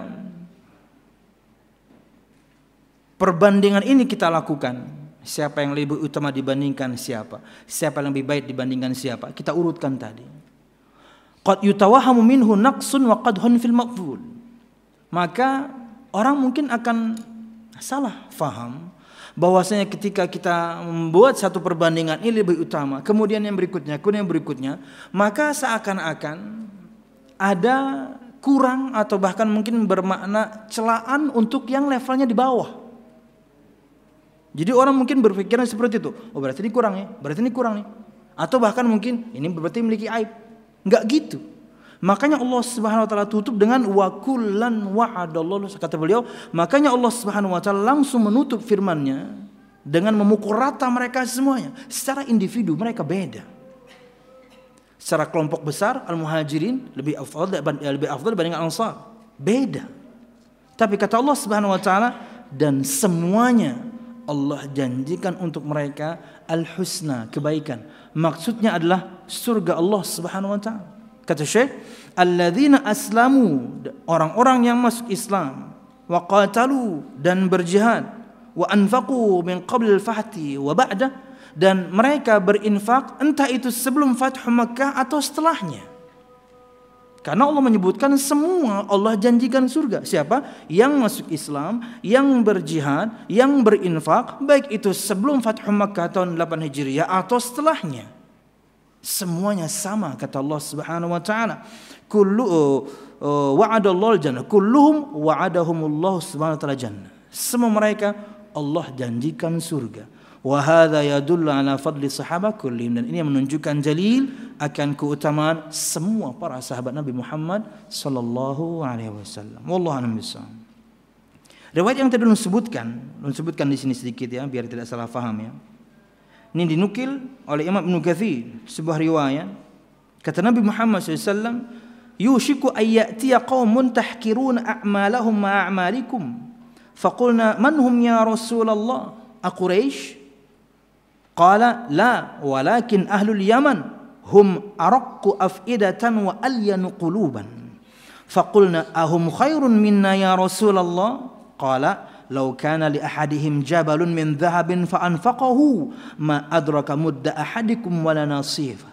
perbandingan ini kita lakukan, siapa yang lebih utama dibandingkan siapa, siapa yang lebih baik dibandingkan siapa, kita urutkan tadi. Qad yutawahamu minhu naqsun wa qadhun fil maqbul. Maka orang mungkin akan salah faham bahwasanya ketika kita membuat satu perbandingan ini lebih utama, kemudian yang berikutnya, kemudian yang berikutnya, maka seakan-akan ada kurang atau bahkan mungkin bermakna celaan untuk yang levelnya di bawah. Jadi orang mungkin berpikiran seperti itu. Oh, berarti ini kurang ya, berarti ini kurang nih. Atau bahkan mungkin ini berarti memiliki aib. Enggak gitu. Makanya Allah Subhanahu wa taala tutup dengan wa kullan wa'adallahu, kata beliau, makanya Allah Subhanahu wa taala langsung menutup firman-Nya dengan memukul rata mereka semuanya. Secara individu mereka beda. secara kelompok besar al-muhajirin lebih afdal lebih afdal dibanding al-ansar. Beda. Tapi kata Allah Subhanahu wa taala, dan semuanya Allah janjikan untuk mereka al-husna, kebaikan. Maksudnya adalah surga Allah Subhanahu wa taala. Kata Syekh, alladzina aslamu, orang-orang yang masuk Islam, wa qatalu, dan berjihad, wa anfaqu min qabl al-fathi wa ba'da, dan mereka berinfak entah itu sebelum Fathu Makkah atau setelahnya. Karena Allah menyebutkan semua Allah janjikan surga. Siapa? Yang masuk Islam, yang berjihad, yang berinfak, baik itu sebelum Fathu Makkah tahun delapan Hijriah atau setelahnya. Semuanya sama kata Allah Subhanahu wa taala. Kullu uh, wa'adallahu al-jannah, kulluhum wa'adahumullahu subhanahu wa ta'ala jannah. Semua mereka Allah janjikan surga. Wa hadza yadullu ala fadli sahabah kullihim, dan ini yang menunjukkan jalil akan keutamaan semua para sahabat Nabi Muhammad sallallahu alaihi wasallam. Wallahu a'lam bishawab. Riwayat yang tadi disebutkan, disebutkan di sini sedikit ya biar tidak salah paham ya. Ini dinukil oleh Imam Ibnu Katsir, sebuah riwayat. Kata Nabi Muhammad sallallahu alaihi wasallam, "Yushiku ay ya'tiya qaumun tahkiruna a'malahum ma a'malikum." Faqulna, "Man hum ya Rasulullah? Quraisy?" Qala, "La, walakin ahlul Yaman hum araqqu af'idatan wa alyanu quluban." Faqulna, "Ahum khairun minna ya Rasulullah?" Qala, "Law kana li ahadihim jabalun min dhahabin fa anfaqahu ma adraka mudda ahadikum wala nasifa.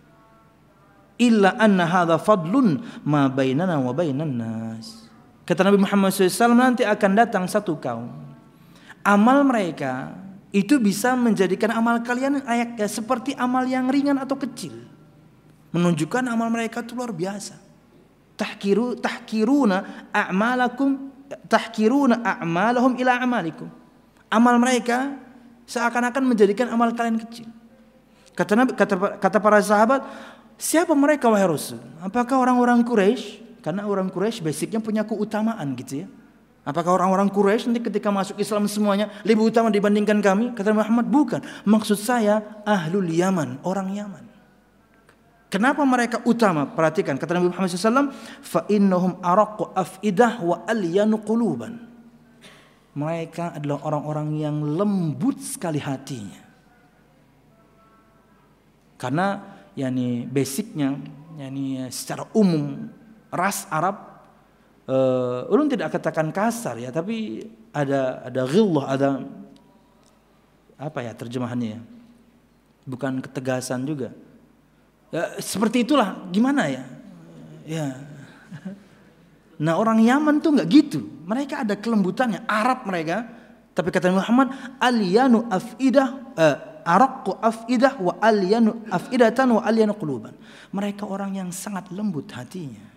Illa anna hadha fadlun ma bainana wa bainan nas." Kata Nabi Muhammad shallallahu alaihi wasallam, nanti akan datang satu kaum, amal mereka itu bisa menjadikan amal kalian ayat ya, seperti amal yang ringan atau kecil, menunjukkan amal mereka itu luar biasa. Tahkiru tahkiruna a'malakum tahkiruna a'malahum ila a'malikum. Amal mereka seakan-akan menjadikan amal kalian kecil. Kata Nabi, kata, kata para sahabat, "Siapa mereka wahai Rasul? Apakah orang-orang Quraisy?" Karena orang Quraisy basicnya punya keutamaan gitu ya. Apakah orang-orang Quraisy nanti ketika masuk Islam semuanya lebih utama dibandingkan kami? Kata Muhammad, bukan. Maksud saya ahlul Yaman, orang Yaman. Kenapa mereka utama? Perhatikan kata Nabi Muhammad shallallahu alaihi wasallam, fa innahum araqqu afidah wa alyanu quluban. Mereka adalah orang-orang yang lembut sekali hatinya. Karena yani basicnya yani secara umum ras Arab, Uh, ulun tidak katakan kasar ya, tapi ada ada ghillah, ada apa ya terjemahannya ya, bukan ketegasan juga ya, seperti itulah gimana ya ya. Nah orang Yaman tuh nggak gitu, mereka ada kelembutannya, Arab mereka. Tapi kata Muhammad, alyanu afidah uh, araqqu afidah wa alyanu afidatan wa alyanu quluban. Mereka orang yang sangat lembut hatinya.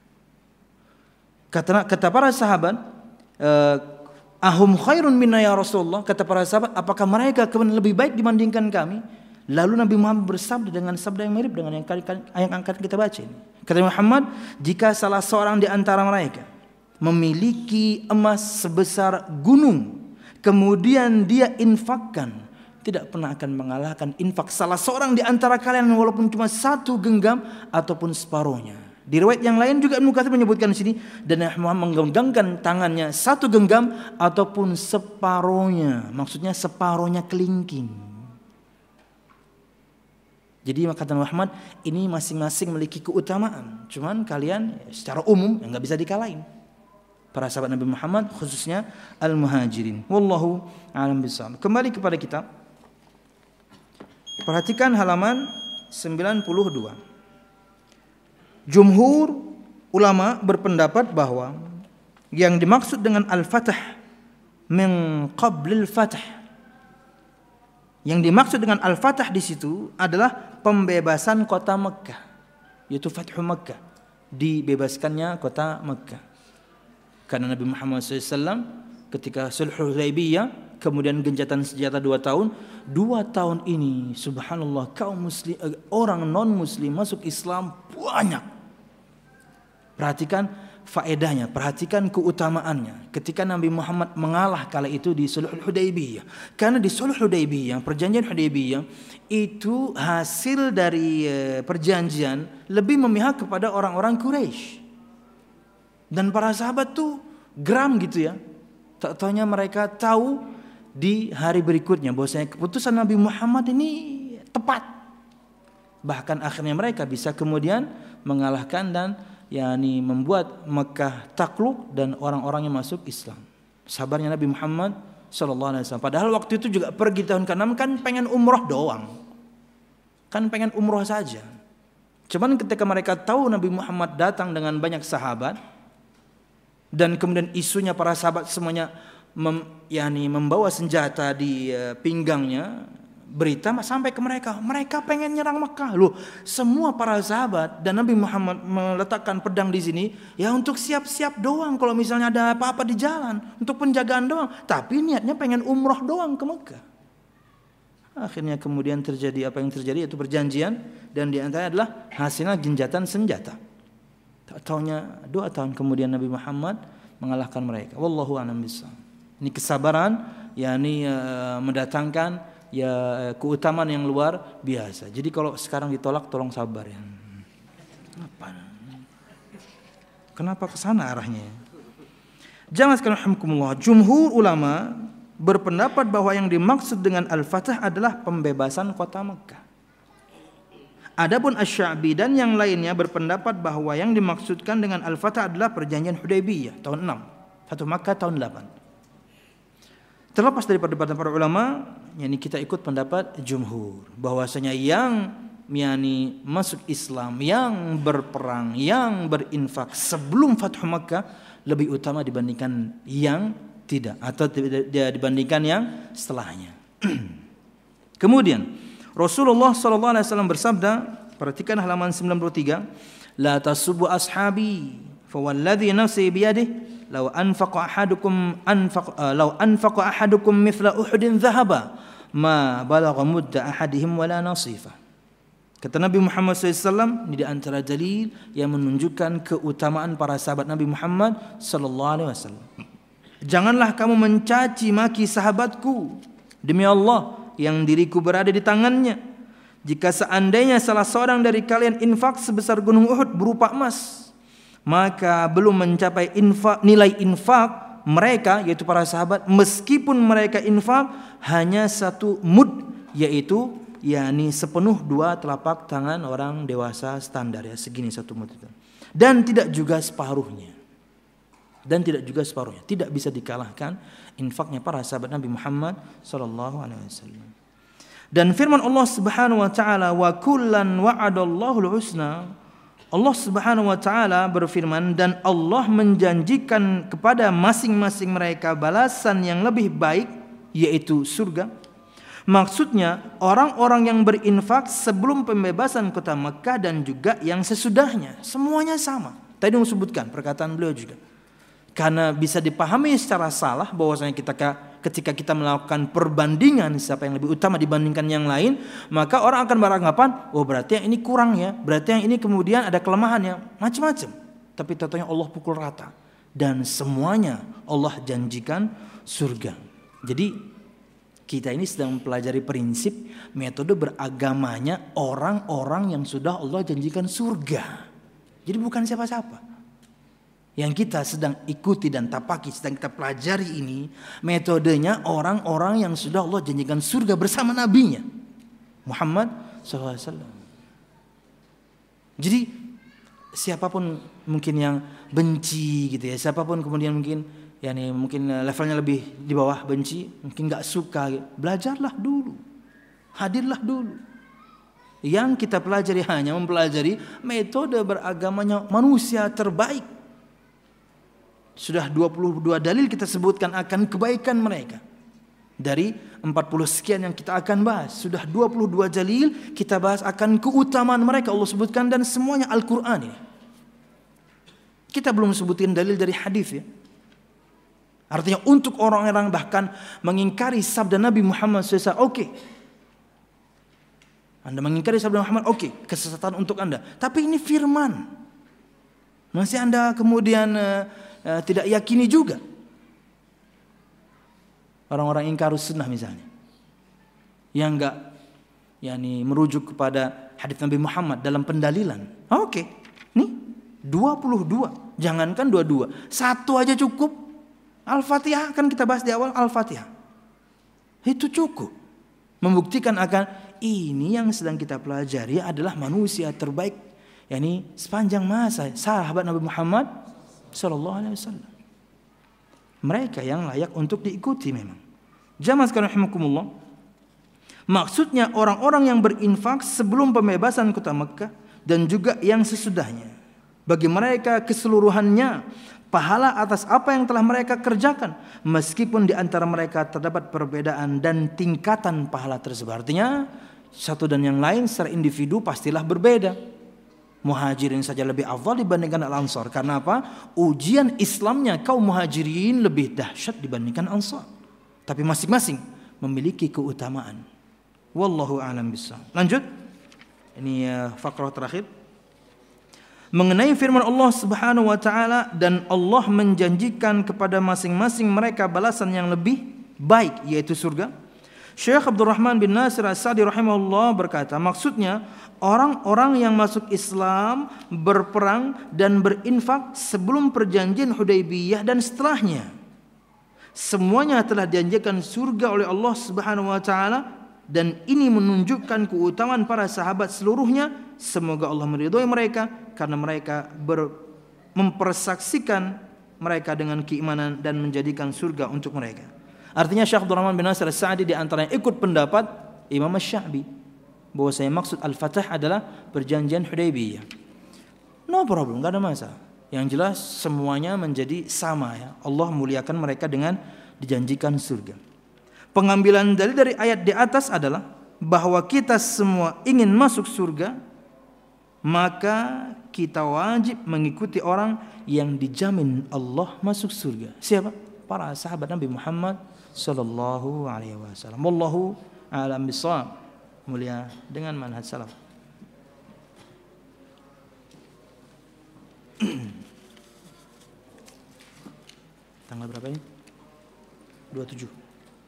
Kata, kata para sahabat, ahum khairun minna ya Rasulullah. Kata para sahabat, apakah mereka lebih baik dibandingkan kami? Lalu Nabi Muhammad bersabda dengan sabda yang mirip dengan yang yang akan kita baca ini. Kata Muhammad, jika salah seorang di antara mereka memiliki emas sebesar gunung, kemudian dia infakkan, tidak pernah akan mengalahkan infak salah seorang di antara kalian walaupun cuma satu genggam ataupun separuhnya. Di riwayat yang lain juga Ibnu Katsir menyebutkan di sini, dan Muhammad menggenggamkan tangannya satu genggam ataupun separohnya, maksudnya separohnya kelingking. Jadi kata Muhammad, ini masing-masing memiliki keutamaan. Cuman kalian secara umum nggak bisa dikalahin. Para sahabat Nabi Muhammad khususnya al-muhajirin. Wallahu a'lam bishawab. Kembali kepada kitab. Perhatikan halaman sembilan puluh dua. Jumhur ulama berpendapat bahwa yang dimaksud dengan al-fath min qablil fath, yang dimaksud dengan al-fath di situ adalah pembebasan kota Mekkah, yaitu Fathu Makkah, dibebaskannya kota Mekkah. Karena Nabi Muhammad shallallahu alaihi wasallam ketika Sulhul Hudaybiyah, kemudian gencatan senjata dua tahun, dua tahun ini subhanallah kaum muslim, orang non muslim masuk Islam banyak. Perhatikan, faedahnya, perhatikan keutamaannya ketika Nabi Muhammad mengalah kala itu di Sulhul Hudaybiyah. Karena di Sulhul Hudaybiyah, perjanjian Hudaybiyah itu hasil dari perjanjian lebih memihak kepada orang-orang Quraisy. Dan para sahabat tuh geram gitu ya. Tak taunya mereka tahu di hari berikutnya bahwasanya keputusan Nabi Muhammad ini tepat. Bahkan akhirnya mereka bisa kemudian mengalahkan dan yakni membuat Mekah takluk dan orang-orang yang masuk Islam. Sabarnya Nabi Muhammad sallallahu alaihi wasallam. Padahal waktu itu juga pergi tahun keenam kan pengen umroh doang. Kan pengen umroh saja. Cuman ketika mereka tahu Nabi Muhammad datang dengan banyak sahabat dan kemudian isunya para sahabat semuanya mem, yakni membawa senjata di uh, pinggangnya, berita sampai ke mereka, mereka pengen nyerang Mekah. Loh, semua para sahabat dan Nabi Muhammad meletakkan pedang di sini ya untuk siap-siap doang kalau misalnya ada apa-apa di jalan, untuk penjagaan doang. Tapi niatnya pengen umroh doang ke Mekah. Akhirnya kemudian terjadi apa yang terjadi, yaitu perjanjian, dan di antaranya adalah hasilnya genjatan senjata. Tak taunya dua tahun kemudian Nabi Muhammad mengalahkan mereka. Wallahu a'lam bishawab. Ini kesabaran, yakni uh, mendatangkan ya keutamaan yang luar biasa. Jadi kalau sekarang ditolak tolong sabar ya. Kenapa? Kenapa ke sana arahnya? Jangan sekalian rahimkumullah. Jumhur ulama berpendapat bahwa yang dimaksud dengan Al-Fatah adalah pembebasan kota Mekah. Adapun Asy-Sya'bi dan yang lainnya berpendapat bahwa yang dimaksudkan dengan Al-Fatah adalah perjanjian Hudaybiyah tahun enam, Fathu Makkah tahun delapan. Terlepas dari perdebatan para ulama, yakni kita ikut pendapat jumhur bahwasanya yang yakni masuk Islam, yang berperang, yang berinfak sebelum Fathu Makkah lebih utama dibandingkan yang tidak, atau dibandingkan yang setelahnya. Kemudian Rasulullah sallallahu alaihi wasallam bersabda, perhatikan halaman sembilan puluh tiga, la tasubbu ashabi fa walladhi nafsi biyadihi Lau anfaqa ahadukum anfaq uh, lau anfaqa ahadukum mithla Uhudin dhahaba ma balagha mudda ahadihim wala nasifa. Kata Nabi Muhammad sallallahu alaihi wasallam, ini di antara dalil yang menunjukkan keutamaan para sahabat Nabi Muhammad sallallahu alaihi wasallam. Janganlah kamu mencaci maki sahabatku, demi Allah yang diriku berada di tangannya. Jika seandainya salah seorang dari kalian infak sebesar gunung Uhud berupa emas, maka belum mencapai infak, nilai infak mereka, yaitu para sahabat, meskipun mereka infak hanya satu mud, yaitu yakni sepenuh dua telapak tangan orang dewasa standar, ya segini satu mud itu. Dan tidak juga separuhnya. Dan tidak juga separuhnya. Tidak bisa dikalahkan infaknya para sahabat Nabi Muhammad sallallahu alaihi wasallam. Dan firman Allah Subhanahu wa taala, wa kullan wa'adallahu al-husna. Allah Subhanahu wa taala berfirman, dan Allah menjanjikan kepada masing-masing mereka balasan yang lebih baik, yaitu surga. Maksudnya orang-orang yang berinfak sebelum pembebasan kota Mekah dan juga yang sesudahnya, semuanya sama. Tadi saya sebutkan perkataan beliau juga. Karena bisa dipahami secara salah bahwasanya kita ketika kita melakukan perbandingan siapa yang lebih utama dibandingkan yang lain, maka orang akan beranggapan, oh berarti yang ini kurang ya, berarti yang ini kemudian ada kelemahannya, macam-macam. Tapi tentunya Allah pukul rata dan semuanya Allah janjikan surga. Jadi kita ini sedang mempelajari prinsip metode beragamanya orang-orang yang sudah Allah janjikan surga. Jadi bukan siapa-siapa. Yang kita sedang ikuti dan tapaki, sedang kita pelajari ini, metodenya orang-orang yang sudah Allah janjikan surga bersama nabinya Muhammad shallallahu alaihi wasallam. Jadi siapapun mungkin yang benci gitu ya, siapapun kemudian mungkin ya nih mungkin levelnya lebih di bawah benci, mungkin nggak suka, gitu. Belajarlah dulu, hadirlah dulu. Yang kita pelajari hanya mempelajari metode beragamanya manusia terbaik. Sudah dua puluh dua dalil kita sebutkan akan kebaikan mereka. Dari empat puluh sekian yang kita akan bahas, sudah dua puluh dua dalil kita bahas akan keutamaan mereka Allah sebutkan, dan semuanya Al-Qur'an ini. Kita belum sebutin dalil dari hadis ya. Artinya untuk orang-orang bahkan mengingkari sabda Nabi Muhammad shallallahu alaihi wasallam, oke. Okay. Anda mengingkari sabda Muhammad, oke, okay, kesesatan untuk Anda. Tapi ini firman. Masih Anda kemudian uh, uh, tidak yakini juga. Orang-orang ingkarus sunnah misalnya, yang enggak yakni merujuk kepada hadis Nabi Muhammad dalam pendalilan. Oke, okay. Nih dua puluh dua, jangankan dua puluh dua, satu aja cukup. Al-Fatihah kan kita bahas di awal, Al-Fatihah itu cukup membuktikan akan ini yang sedang kita pelajari adalah manusia terbaik, yakni sepanjang masa, sahabat Nabi Muhammad sallallahu alaihi wasallam. Mereka yang layak untuk diikuti memang. Jamaah sekalian rahimakumullah. Maksudnya orang-orang yang berinfak sebelum pembebasan kota Mekah dan juga yang sesudahnya. Bagi mereka keseluruhannya pahala atas apa yang telah mereka kerjakan, meskipun di antara mereka terdapat perbedaan dan tingkatan pahala tersebut. Artinya satu dan yang lain secara individu pastilah berbeda. Muhajirin saja lebih afdal dibandingkan Al-Ansar. Karena apa? Ujian Islamnya kaum Muhajirin lebih dahsyat dibandingkan Ansar. Tapi masing-masing memiliki keutamaan. Wallahu a'lam bishawab. Lanjut. Ini uh, fakrah terakhir. Mengenai firman Allah Subhanahu wa taala, dan Allah menjanjikan kepada masing-masing mereka balasan yang lebih baik, yaitu surga. Syekh Abdurrahman bin Nasir As-Sa'di rahimahullah berkata, maksudnya orang-orang yang masuk Islam, berperang dan berinfak sebelum perjanjian Hudaybiyah dan setelahnya, semuanya telah dijanjikan surga oleh Allah Subhanahu wa taala. Dan ini menunjukkan keutamaan para sahabat seluruhnya. Semoga Allah meridhoi mereka karena mereka ber, mempersaksikan mereka dengan keimanan dan menjadikan surga untuk mereka. Artinya Syekh Abdurrahman bin Nasir As-Sa'di di antaranya ikut pendapat Imam Asy-Sya'bi bahwa saya maksud Al-Fatah adalah perjanjian Hudaybiyah. No problem, enggak ada masalah. Yang jelas semuanya menjadi sama ya. Allah muliakan mereka dengan dijanjikan surga. Pengambilan dalil dari ayat di atas adalah bahwa kita semua ingin masuk surga, maka kita wajib mengikuti orang yang dijamin Allah masuk surga. Siapa? Para sahabat Nabi Muhammad sallallahu alaihi wasallam. Wallahu a'lam bishawab. Mulia dengan manhaj salaf. Tanggal berapa ini? dua puluh tujuh.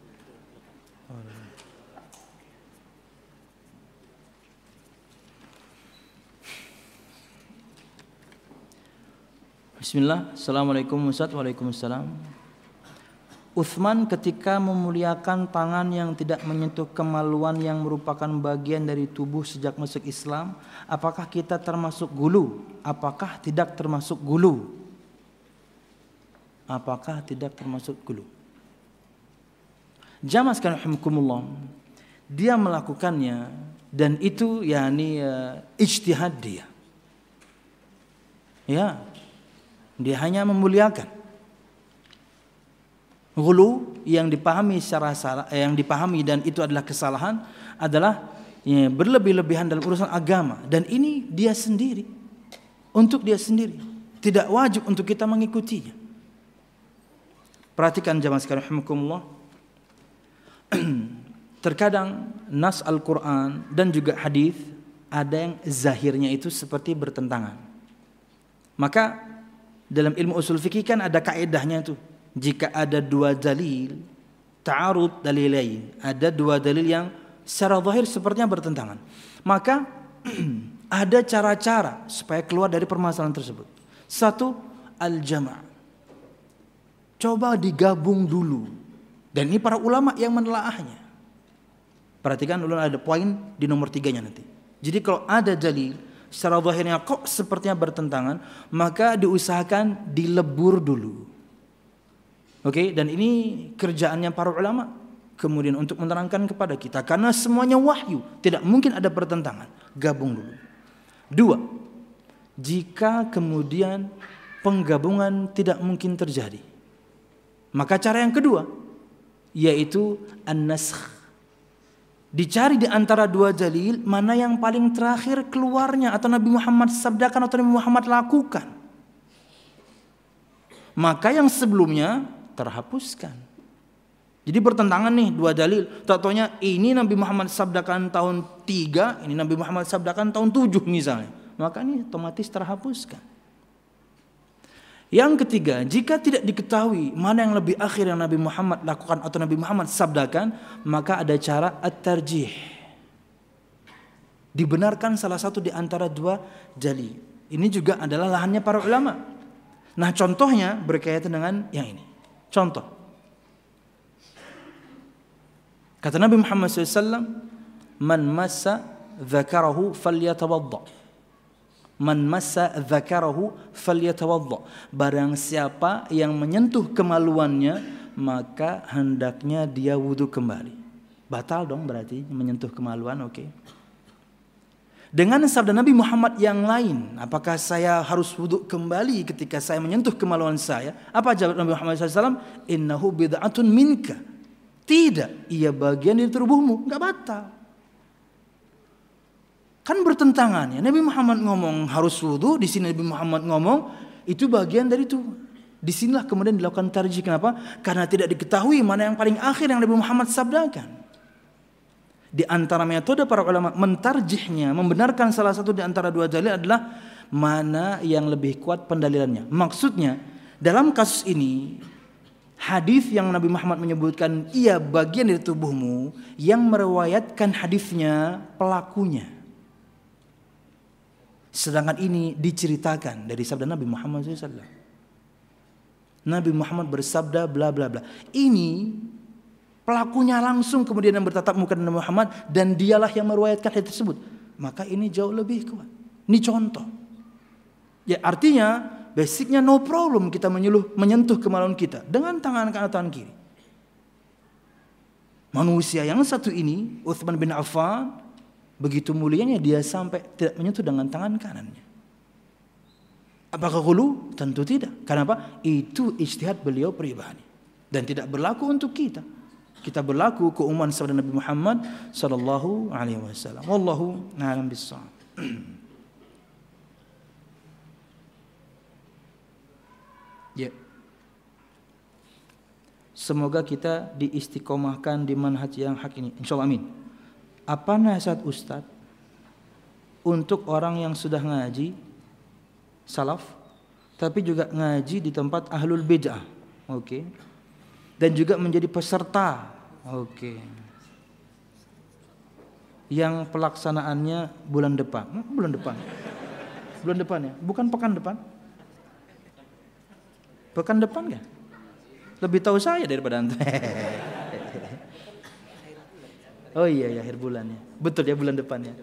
Bismillah. Assalamualaikum Ustaz. Waalaikumsalam. Uthman ketika memuliakan tangan yang tidak menyentuh kemaluan yang merupakan bagian dari tubuh sejak masuk Islam, apakah kita termasuk gulu? Apakah tidak termasuk gulu? Apakah tidak termasuk gulu? Jamaah sekalian rahimakumullah, dia melakukannya dan itu yakni uh, ijtihad dia. Ya, dia hanya memuliakan. Ghulu yang dipahami secara salah, eh, yang dipahami dan itu adalah kesalahan adalah ya, berlebih-lebihan dalam urusan agama, dan ini dia sendiri, untuk dia sendiri, tidak wajib untuk kita mengikutinya. Perhatikan jamaah sekalian rahimakumullah. Terkadang nas Al-Quran dan juga hadis ada yang zahirnya itu seperti bertentangan. Maka dalam ilmu usul fikih kan ada kaedahnya itu. Jika ada dua dalil, ta'arud dalilain, ada dua dalil yang secara zahir sepertinya bertentangan, maka ada cara-cara supaya keluar dari permasalahan tersebut. Satu, al-jama'. Coba digabung dulu. Dan ini para ulama yang menelaahnya. Perhatikan dulu, ada poin di nomor tiganya nanti. Jadi kalau ada dalil secara zahirnya kok sepertinya bertentangan, maka diusahakan dilebur dulu. Oke, dan ini kerjaannya para ulama kemudian untuk menerangkan kepada kita, karena semuanya wahyu, tidak mungkin ada pertentangan. Gabung dulu. Dua, jika kemudian penggabungan tidak mungkin terjadi, maka cara yang kedua yaitu an-nasakh. Dicari di antara dua dalil mana yang paling terakhir keluarnya, atau Nabi Muhammad sabdakan atau Nabi Muhammad lakukan. Maka yang sebelumnya terhapuskan. Jadi bertentangan nih dua dalil. Tak-taunya ini Nabi Muhammad sabdakan tahun tiga, ini Nabi Muhammad sabdakan tahun tujuh misalnya. Maka ini otomatis terhapuskan. Yang ketiga, jika tidak diketahui mana yang lebih akhir yang Nabi Muhammad lakukan atau Nabi Muhammad sabdakan, maka ada cara at-tarjih. Dibenarkan salah satu di antara dua dalil. Ini juga adalah lahannya para ulama. Nah, contohnya berkaitan dengan yang ini. Contoh. Kata Nabi Muhammad shallallahu alaihi wasallam, "Man massa dzakarahu falyatawadda." Man massa dzakarahu falyatawadda. Barang siapa yang menyentuh kemaluannya, maka hendaknya dia wudu kembali. Batal dong berarti menyentuh kemaluan, oke. Okay. Dengan sabda Nabi Muhammad yang lain, apakah saya harus wudu kembali ketika saya menyentuh kemaluan saya? Apa jawab Nabi Muhammad shallallahu alaihi wasallam? Innahu bid'atun minka. Tidak, ia bagian dari tubuhmu, enggak batal. Kan bertentangan ya. Nabi Muhammad ngomong harus wudu, di sini Nabi Muhammad ngomong itu bagian dari tubuh. Disinilah kemudian dilakukan tarjih. Kenapa? Karena tidak diketahui mana yang paling akhir yang Nabi Muhammad sabdakan. Di antara metode para ulama mentarjihnya, membenarkan salah satu di antara dua dalil adalah mana yang lebih kuat pendalilannya. Maksudnya dalam kasus ini hadis yang Nabi Muhammad menyebutkan ia bagian dari tubuhmu, yang meriwayatkan hadisnya pelakunya. Sedangkan ini diceritakan dari sabda Nabi Muhammad shallallahu alaihi wasallam. Nabi Muhammad bersabda bla bla bla. Ini pelakunya langsung kemudian yang bertatap muka dengan Nabi Muhammad dan dialah yang meriwayatkan hadis tersebut. Maka ini jauh lebih kuat. Ini contoh. Ya artinya basicnya no problem kita menyuluh, menyentuh kemaluan kita dengan tangan kanan atau tangan kiri. Manusia yang satu ini, Utsman bin Affan, begitu mulianya dia sampai tidak menyentuh dengan tangan kanannya. Apakah ghulu? Tentu tidak. Kenapa? Itu ijtihad beliau pribadi dan tidak berlaku untuk kita. Kita berlaku keumuman sabda Nabi Muhammad sallallahu alaihi wasallam. Wallahu a'lam bissawab. Ya. Semoga kita diistiqomahkan di manhaj yang hak ini. Insyaallah amin. Apa nasihat Ustadz untuk orang yang sudah ngaji salaf tapi juga ngaji di tempat ahlul bid'ah, oke, okay. Dan juga menjadi peserta, oke, okay. Yang pelaksanaannya bulan depan, bulan depan, bulan depan ya, bukan pekan depan, pekan depan kan? Lebih tahu saya daripada anda. Oh iya ya, akhir bulannya, betul ya, bulan depannya.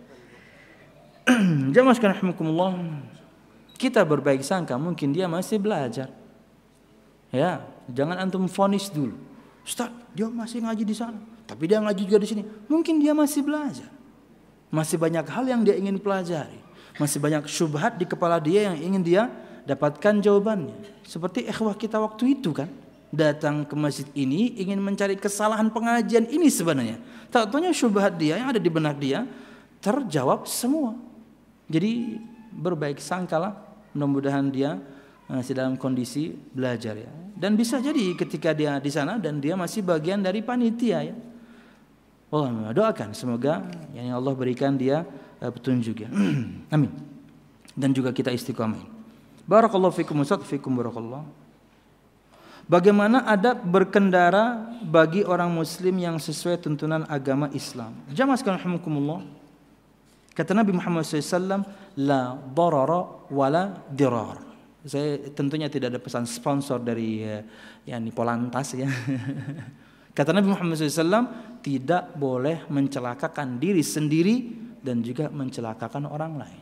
Jamaah sekalian rahimakumullah. Kita berbaik sangka mungkin dia masih belajar. Ya, jangan antum vonis dulu. Ustaz, dia masih ngaji di sana, tapi dia ngaji juga di sini. Mungkin dia masih belajar. Masih banyak hal yang dia ingin pelajari. Masih banyak syubhat di kepala dia yang ingin dia dapatkan jawabannya. Seperti ikhwah kita waktu itu kan, datang ke masjid ini ingin mencari kesalahan pengajian ini sebenarnya. Tak taunya syubhat dia yang ada di benak dia terjawab semua. Jadi berbaik sangkalah. Mudah-mudahan dia masih dalam kondisi belajar ya. Dan bisa jadi ketika dia di sana dan dia masih bagian dari panitia ya. Allah doakan semoga yang Allah berikan dia petunjuk ya. Amin. Dan juga kita istiqamah. Barakallahu fikum wa fikum barakallah. Bagaimana adab berkendara bagi orang muslim yang sesuai tuntunan agama Islam? Jamaah sekalian rahimakumullah. Kata Nabi Muhammad shallallahu alaihi wasallam, la darara wala dirar. Saya tentunya tidak ada pesan sponsor dari ya ini Polantas ya. Kata Nabi Muhammad shallallahu alaihi wasallam, tidak boleh mencelakakan diri sendiri dan juga mencelakakan orang lain.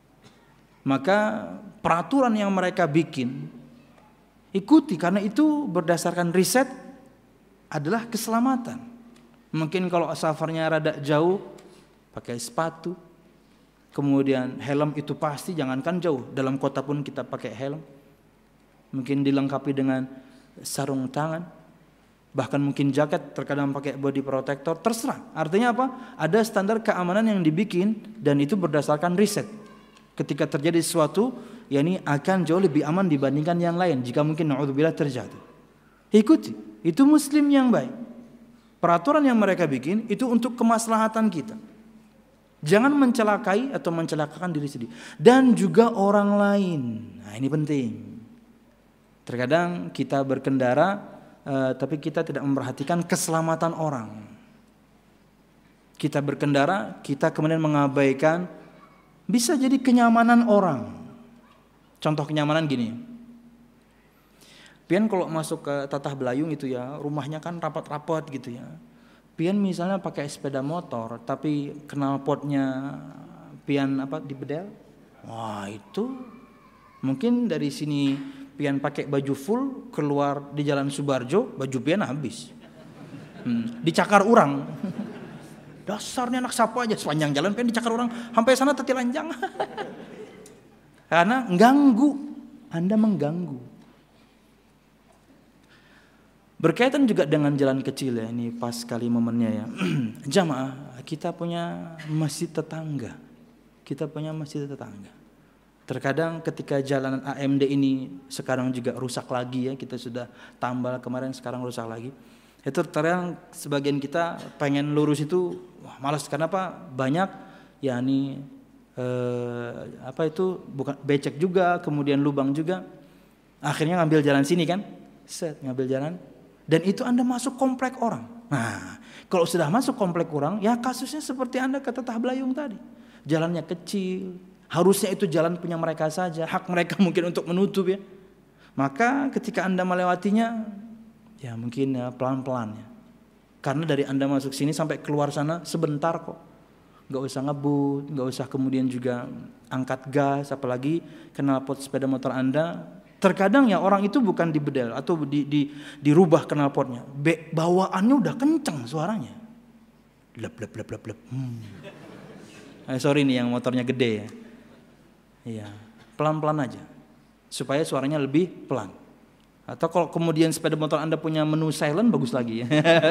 Maka peraturan yang mereka bikin ikuti, karena itu berdasarkan riset adalah keselamatan. Mungkin kalau safarnya rada jauh pakai sepatu. Kemudian helm itu pasti, jangankan jauh, dalam kota pun kita pakai helm. Mungkin dilengkapi dengan sarung tangan, bahkan mungkin jaket, terkadang pakai body protector, terserah. Artinya apa? Ada standar keamanan yang dibikin dan itu berdasarkan riset. Ketika terjadi sesuatu, yakni akan jauh lebih aman dibandingkan yang lain jika mungkin naudzubillah terjadi. Ikuti, itu muslim yang baik. Peraturan yang mereka bikin itu untuk kemaslahatan kita. Jangan mencelakai atau mencelakakan diri sendiri dan juga orang lain. Nah, ini penting. Terkadang kita berkendara uh, tapi kita tidak memperhatikan keselamatan orang. Kita berkendara, kita kemudian mengabaikan bisa jadi kenyamanan orang. Contoh kenyamanan gini. Pian kalau masuk ke Tatah Belayung itu ya, rumahnya kan rapat-rapat gitu ya. Pian misalnya pakai sepeda motor tapi knalpotnya pian apa dibedel. Wah, itu mungkin dari sini pian pakai baju full keluar di Jalan Subarjo, baju pian habis. Hmm, dicakar orang. Dasarnya anak sapu aja sepanjang jalan pian dicakar orang sampai sana tetilanjang. Karena mengganggu, Anda mengganggu. Berkaitan juga dengan jalan kecil ya, ini pas sekali momennya ya. Jamaah, kita punya masjid tetangga. Kita punya masjid tetangga. Terkadang ketika jalanan A M D ini sekarang juga rusak lagi ya, kita sudah tambal kemarin sekarang rusak lagi. Itu terkadang sebagian kita pengen lurus itu wah, malas karena apa? Banyak yakni eh, apa itu bukan becek juga, kemudian lubang juga. Akhirnya ngambil jalan sini kan? Set, ngambil jalan. Dan itu Anda masuk komplek orang. Nah, kalau sudah masuk komplek orang, ya kasusnya seperti Anda ke Tatah Belayung tadi. Jalannya kecil, harusnya itu jalan punya mereka saja, hak mereka mungkin untuk menutup ya. Maka ketika Anda melewatinya, ya mungkin ya pelan-pelan ya. Karena dari Anda masuk sini sampai keluar sana sebentar kok. Gak usah ngebut, gak usah kemudian juga angkat gas, apalagi knalpot sepeda motor Anda. Terkadang ya orang itu bukan dibedel atau di, di, dirubah knalpotnya, Be, bawaannya udah kenceng suaranya, lep lep lep lep lep. Hmm. Eh, sorry nih yang motornya gede ya, iya pelan pelan aja supaya suaranya lebih pelan. Atau kalau kemudian sepeda motor Anda punya menu silent bagus lagi ya.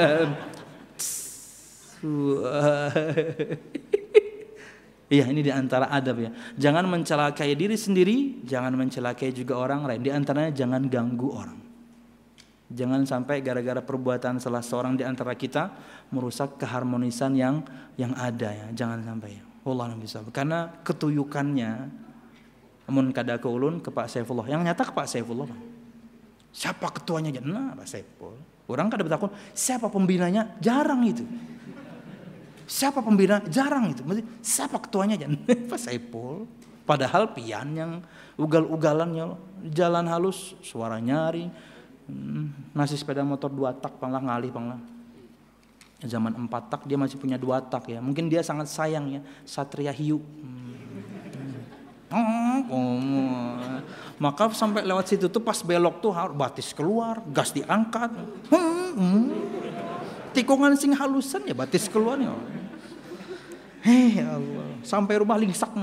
Iya, ini di antara adab ya. Jangan mencelakai diri sendiri, jangan mencelakai juga orang lain. Di antaranya jangan ganggu orang. Jangan sampai gara-gara perbuatan salah seorang di antara kita merusak keharmonisan yang yang ada ya. Jangan sampai. Wallahu a'lam bishawab. Karena ketuyukannya amun kada kaulun ke Pak Saifullah. Yang nyata ke Pak Saifullah. Siapa ketuanya? Nah, Pak Saiful. Orang kada bertakun, siapa pembinanya? Jarang itu. Siapa pembina? Jarang itu. Siapa ketuanya aja? Pak Saiful. Padahal pian yang ugal-ugalannya jalan halus, suara nyaring, hmm, nasi sepeda motor dua tak panglah ngalih panglah. Zaman empat tak dia masih punya dua tak ya. Mungkin dia sangat sayang ya Satria Hiu. Hmm. Oh, maka sampai lewat situ tuh pas belok tuh harus batis keluar, gas diangkat. Hmm, hmm. Tikungan sing halusan ya batis keluarnya. Hei Allah, sampai rumah lingsaknya.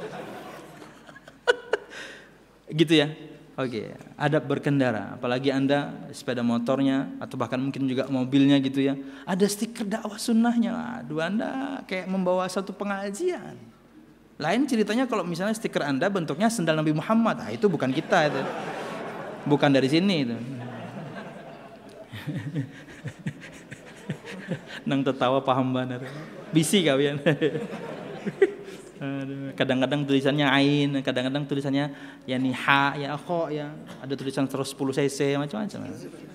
Gitu ya. Oke, adab berkendara, apalagi Anda sepeda motornya atau bahkan mungkin juga mobilnya gitu ya. Ada stiker dakwah sunnahnya. Aduh, Anda kayak membawa satu pengajian. Lain ceritanya kalau misalnya stiker Anda bentuknya sendal Nabi Muhammad. Nah, itu bukan kita itu. Bukan dari sini itu. Nang tertawa paham benar. Bisi kalian. Kadang-kadang tulisannya ain, kadang-kadang tulisannya ya nih ha, ya kho ya. Ada tulisan seratus sepuluh cc macam-macam.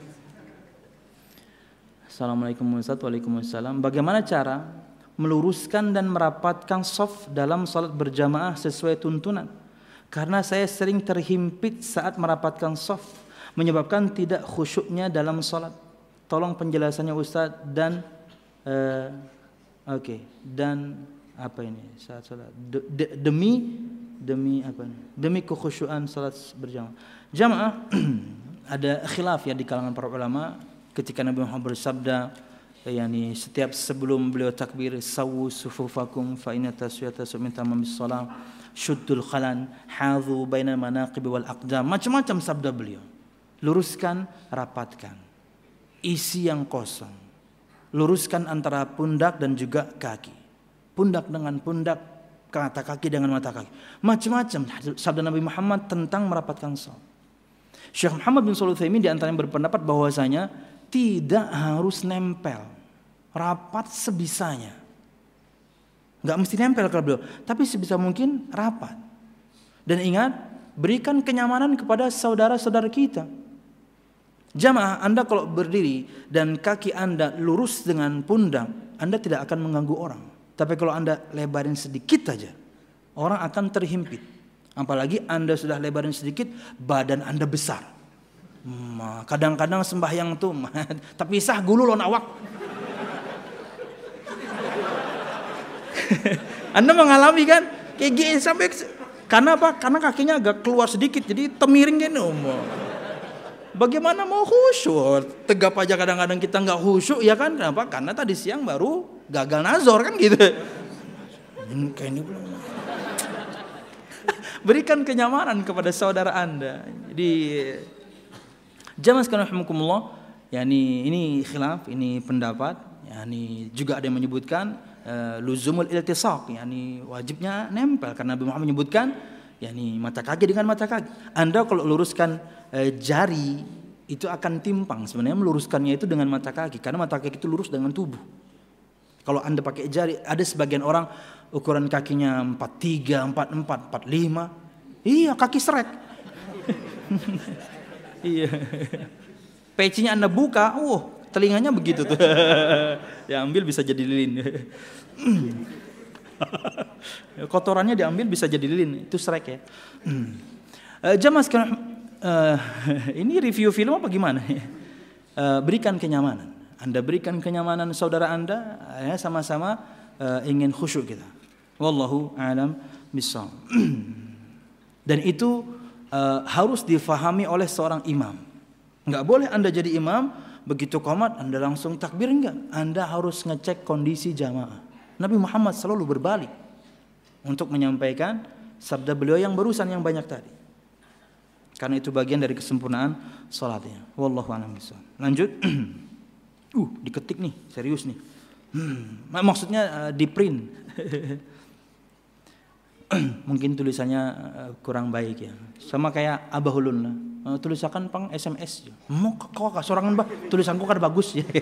Assalamualaikum warahmatullahi wabarakatuh. Bagaimana cara meluruskan dan merapatkan shaf dalam salat berjamaah sesuai tuntunan? Karena saya sering terhimpit saat merapatkan shaf, menyebabkan tidak khusyuknya dalam salat. Tolong penjelasannya Ustaz dan uh, oke okay. Dan apa ini saat salat de, de, demi demi apa ini demi kekhusyuan salat berjamaah. Jamaah ada khilaf ya di kalangan para ulama ketika Nabi Muhammad bersabda yakni setiap sebelum beliau takbir sawu sufufakum fa inna tasyata min tamamis shalah syuddul khalan hadhu bainal manaqib wal aqdam. Macam-macam sabda beliau. Luruskan, rapatkan. Isi yang kosong. Luruskan antara pundak dan juga kaki. Pundak dengan pundak, mata kaki dengan mata kaki. Macam-macam sabda Nabi Muhammad tentang merapatkan shaf. Syekh Muhammad bin Shalih Al-Utsaimin di antara yang berpendapat bahwasanya tidak harus nempel. Rapat sebisanya. Enggak mesti nempel kalau beliau, tapi sebisa mungkin rapat. Dan ingat, berikan kenyamanan kepada saudara-saudara kita. Jamaah, Anda kalau berdiri dan kaki Anda lurus dengan pundak, Anda tidak akan mengganggu orang. Tapi kalau Anda lebarin sedikit aja, orang akan terhimpit. Apalagi Anda sudah lebarin sedikit, badan Anda besar. Kadang-kadang sembahyang tuh tapi sah gulu lon awak. Anda mengalami kan? Kayak gini sampai karena apa? Karena kakinya agak keluar sedikit, jadi temiring gini. Bagaimana mau khusyuk? Tegap aja kadang-kadang kita nggak khusyuk, ya kan? Kenapa? Karena tadi siang baru gagal nazar kan gitu. Kayak ini belum. Berikan kenyamanan kepada saudara Anda. Jadi jamaah sekalian rahimakumullah, yakni ini khilaf, ini pendapat, yakni juga ada yang menyebutkan uh, luzumul iltisaq, yakni wajibnya nempel karena Nabi Muhammad menyebutkan yakni mata kaki dengan mata kaki. Anda kalau luruskan uh, jari itu akan timpang. Sebenarnya meluruskannya itu dengan mata kaki karena mata kaki itu lurus dengan tubuh. Kalau Anda pakai jari, ada sebagian orang ukuran kakinya empat tiga, empat empat, empat lima. Iya, kaki serek. Iya. Pecinya Anda buka, uh, telinganya begitu tuh. Diambil bisa jadi lilin. Kotorannya diambil bisa jadi lilin, itu serek ya. uh, Jamaah sekarang uh, ini review film apa gimana? Uh, berikan kenyamanan. Anda berikan kenyamanan saudara Anda, ya, sama-sama uh, ingin khusyuk kita. Wallahu a'lam bishawab. Dan itu uh, harus difahami oleh seorang imam. Enggak boleh Anda jadi imam begitu qomat Anda langsung takbir, enggak. Anda harus ngecek kondisi jamaah. Nabi Muhammad selalu berbalik untuk menyampaikan sabda beliau yang barusan yang banyak tadi. Karena itu bagian dari kesempurnaan salatnya. Wallahu a'lam bishawab. Lanjut. Uh, diketik nih, serius nih. Hmm, maksudnya uh, di print. Mungkin tulisannya uh, kurang baik ya. Sama kayak Abah Ulun lah. Uh, tulisakan pang S M S. Mau kau kak sorangan bah, tulisanku kan bagus ya.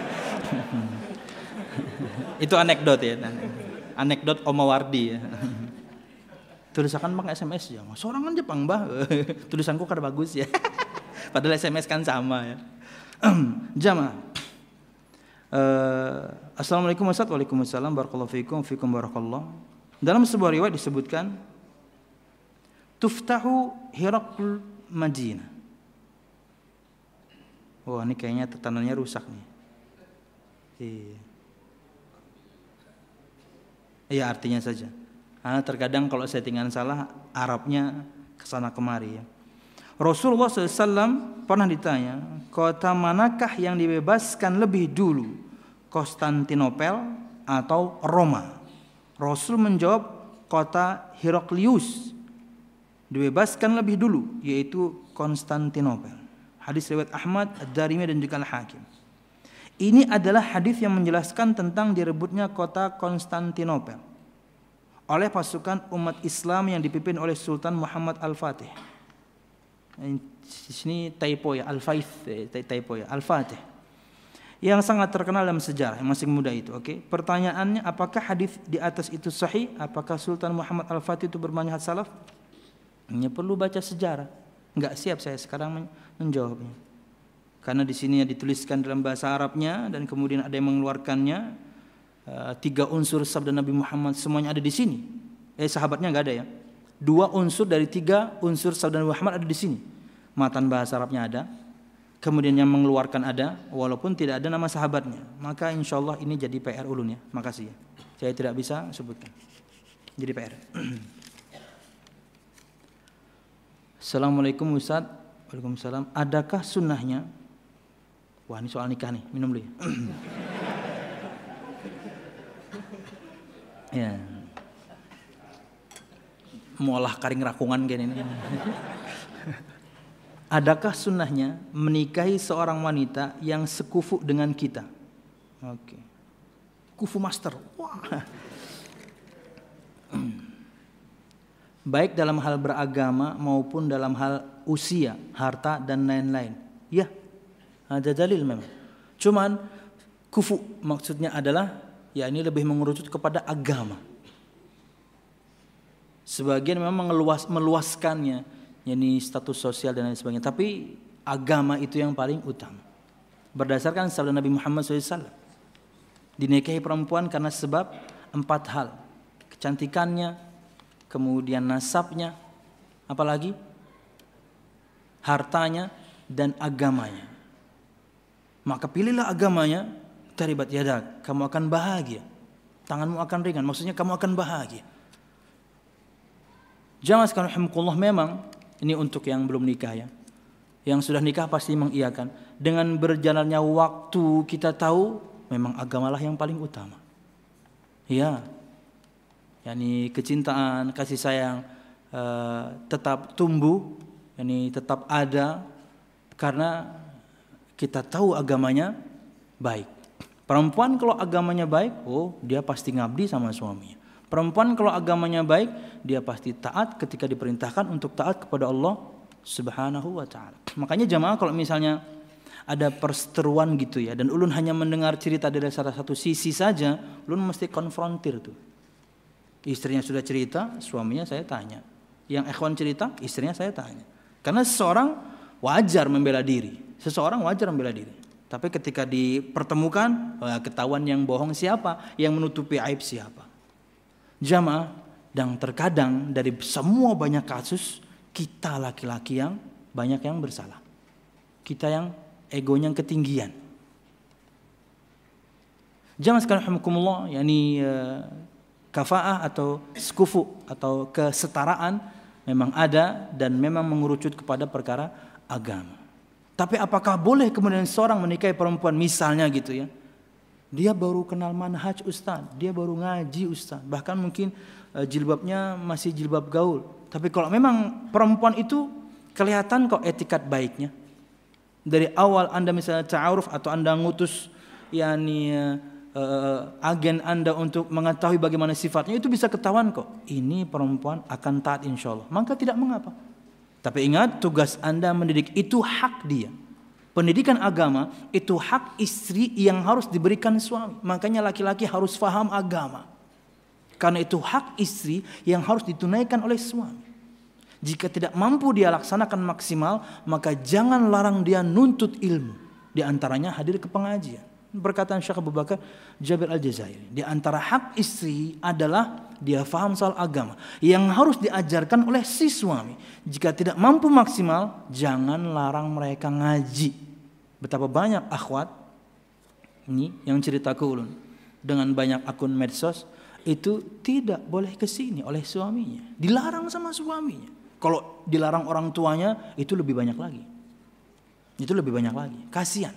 Itu anekdot ya. Anekdot Omawardi ya. Tulisakan pang S M S ya. Sorangan aja pang bah. Tulisanku kan bagus ya. Padahal S M S kan sama ya. Jamaah. Uh, Assalamualaikum warahmatullahi wabarakatuh. Waalaikumsalam barakallahu fikum fikum barakallah. Dalam sebuah riwayat disebutkan tuftahu Hiraql Madinah. Wah, ini kayaknya tetanannya rusak nih. Iya. Iya, artinya saja. Ah, terkadang kalau settingan salah Arabnya kesana kemari ya. Rasulullah shallallahu alaihi wasallam pernah ditanya, kota manakah yang dibebaskan lebih dulu, Konstantinopel atau Roma? Rasul menjawab, kota Heraklius dibebaskan lebih dulu, yaitu Konstantinopel. Hadis riwayat Ahmad, Ad-Darimi dan juga Al-Hakim. Ini adalah hadis yang menjelaskan tentang direbutnya kota Konstantinopel oleh pasukan umat Islam yang dipimpin oleh Sultan Muhammad Al-Fatih. Di sini typo ya, Al-Faith, typo ya, Al-Fatih. Yang sangat terkenal dalam sejarah, yang masih muda itu, oke. Okay? Pertanyaannya, apakah hadis di atas itu sahih? Apakah Sultan Muhammad Al-Fatih itu bermanhaj salaf? Hanya perlu baca sejarah. Enggak siap saya sekarang menjawabnya. Karena di sini dituliskan dalam bahasa Arabnya dan kemudian ada yang mengeluarkannya. Uh, tiga unsur sabda Nabi Muhammad semuanya ada di sini. Eh sahabatnya enggak ada ya. Dua unsur dari tiga unsur sabda Nabi Muhammad ada di sini. Matan bahasa Arabnya ada, kemudian yang mengeluarkan ada, walaupun tidak ada nama sahabatnya. Maka insya Allah ini jadi P R ulun ya. Makasih ya. Saya tidak bisa sebutkan. Jadi P R. Assalamualaikum Ustaz. Waalaikumsalam. Adakah sunnahnya? Wah, ini soal nikah nih. Minum dulu ya. Ya. Mualah karing rakungan gini ini. Adakah sunnahnya menikahi seorang wanita yang sekufu dengan kita? Oke. Kufu master. Wah. Baik dalam hal beragama maupun dalam hal usia, harta dan lain-lain. Ya. Ada dalil memang. Cuman kufu maksudnya adalah ya ini lebih mengerucut kepada agama. Sebagian memang meluas, meluaskannya, yakni status sosial dan lain sebagainya. Tapi agama itu yang paling utama. Berdasarkan sabda Nabi Muhammad shallallahu alaihi wasallam, dinikahi perempuan karena sebab empat hal: kecantikannya, kemudian nasabnya, apalagi hartanya dan agamanya. Maka pilihlah agamanya, taribat yadak, kamu akan bahagia, tanganmu akan ringan, maksudnya kamu akan bahagia. Jamaah sekalian rahimakumullah, memang ini untuk yang belum nikah ya. Yang sudah nikah pasti mengiyakan. Dengan berjalannya waktu kita tahu memang agamalah yang paling utama. Ya, yakni kecintaan, kasih sayang uh, tetap tumbuh, yakni tetap ada karena kita tahu agamanya baik. Perempuan kalau agamanya baik, oh dia pasti ngabdi sama suaminya. Perempuan kalau agamanya baik, dia pasti taat ketika diperintahkan untuk taat kepada Allah Subhanahu wa ta'ala. Makanya jamaah kalau misalnya ada perseteruan gitu ya, dan ulun hanya mendengar cerita dari salah satu sisi saja, ulun mesti konfrontir tuh. Istrinya sudah cerita, suaminya saya tanya. Yang ikhwan cerita, istrinya saya tanya. Karena seseorang wajar membela diri. Seseorang wajar membela diri. Tapi ketika dipertemukan, ketahuan yang bohong siapa, yang menutupi aib siapa. Jamaah, dan terkadang dari semua banyak kasus, kita laki-laki yang banyak yang bersalah. Kita yang egonya yang ketinggian. Jangan sekalian rahimakumullah, yakni uh, kafaah atau skufu atau kesetaraan memang ada dan memang mengerucut kepada perkara agama. Tapi apakah boleh kemudian seorang menikahi perempuan misalnya gitu ya, dia baru kenal manhaj ustaz, dia baru ngaji ustaz, bahkan mungkin uh, jilbabnya masih jilbab gaul. Tapi kalau memang perempuan itu kelihatan kok etikat baiknya, dari awal Anda misalnya ta'aruf atau Anda ngutus yakni uh, agen Anda untuk mengetahui bagaimana sifatnya, itu bisa ketahuan kok ini perempuan akan taat insyaallah, maka tidak mengapa. Tapi ingat, tugas Anda mendidik itu hak dia. Pendidikan agama itu hak istri yang harus diberikan suami. Makanya laki-laki harus faham agama, karena itu hak istri yang harus ditunaikan oleh suami. Jika tidak mampu dia laksanakan maksimal, maka jangan larang dia nuntut ilmu. Di antaranya hadir ke pengajian. Perkataan Syekh Abu Bakar Jabir Al-Jazairi, di antara hak istri adalah dia faham soal agama yang harus diajarkan oleh si suami. Jika tidak mampu maksimal, jangan larang mereka ngaji. Betapa banyak akhwat ini yang cerita ke ulun dengan banyak akun medsos itu tidak boleh kesini oleh suaminya, dilarang sama suaminya. Kalau dilarang orang tuanya itu lebih banyak lagi. Itu lebih banyak lagi. Kasihan.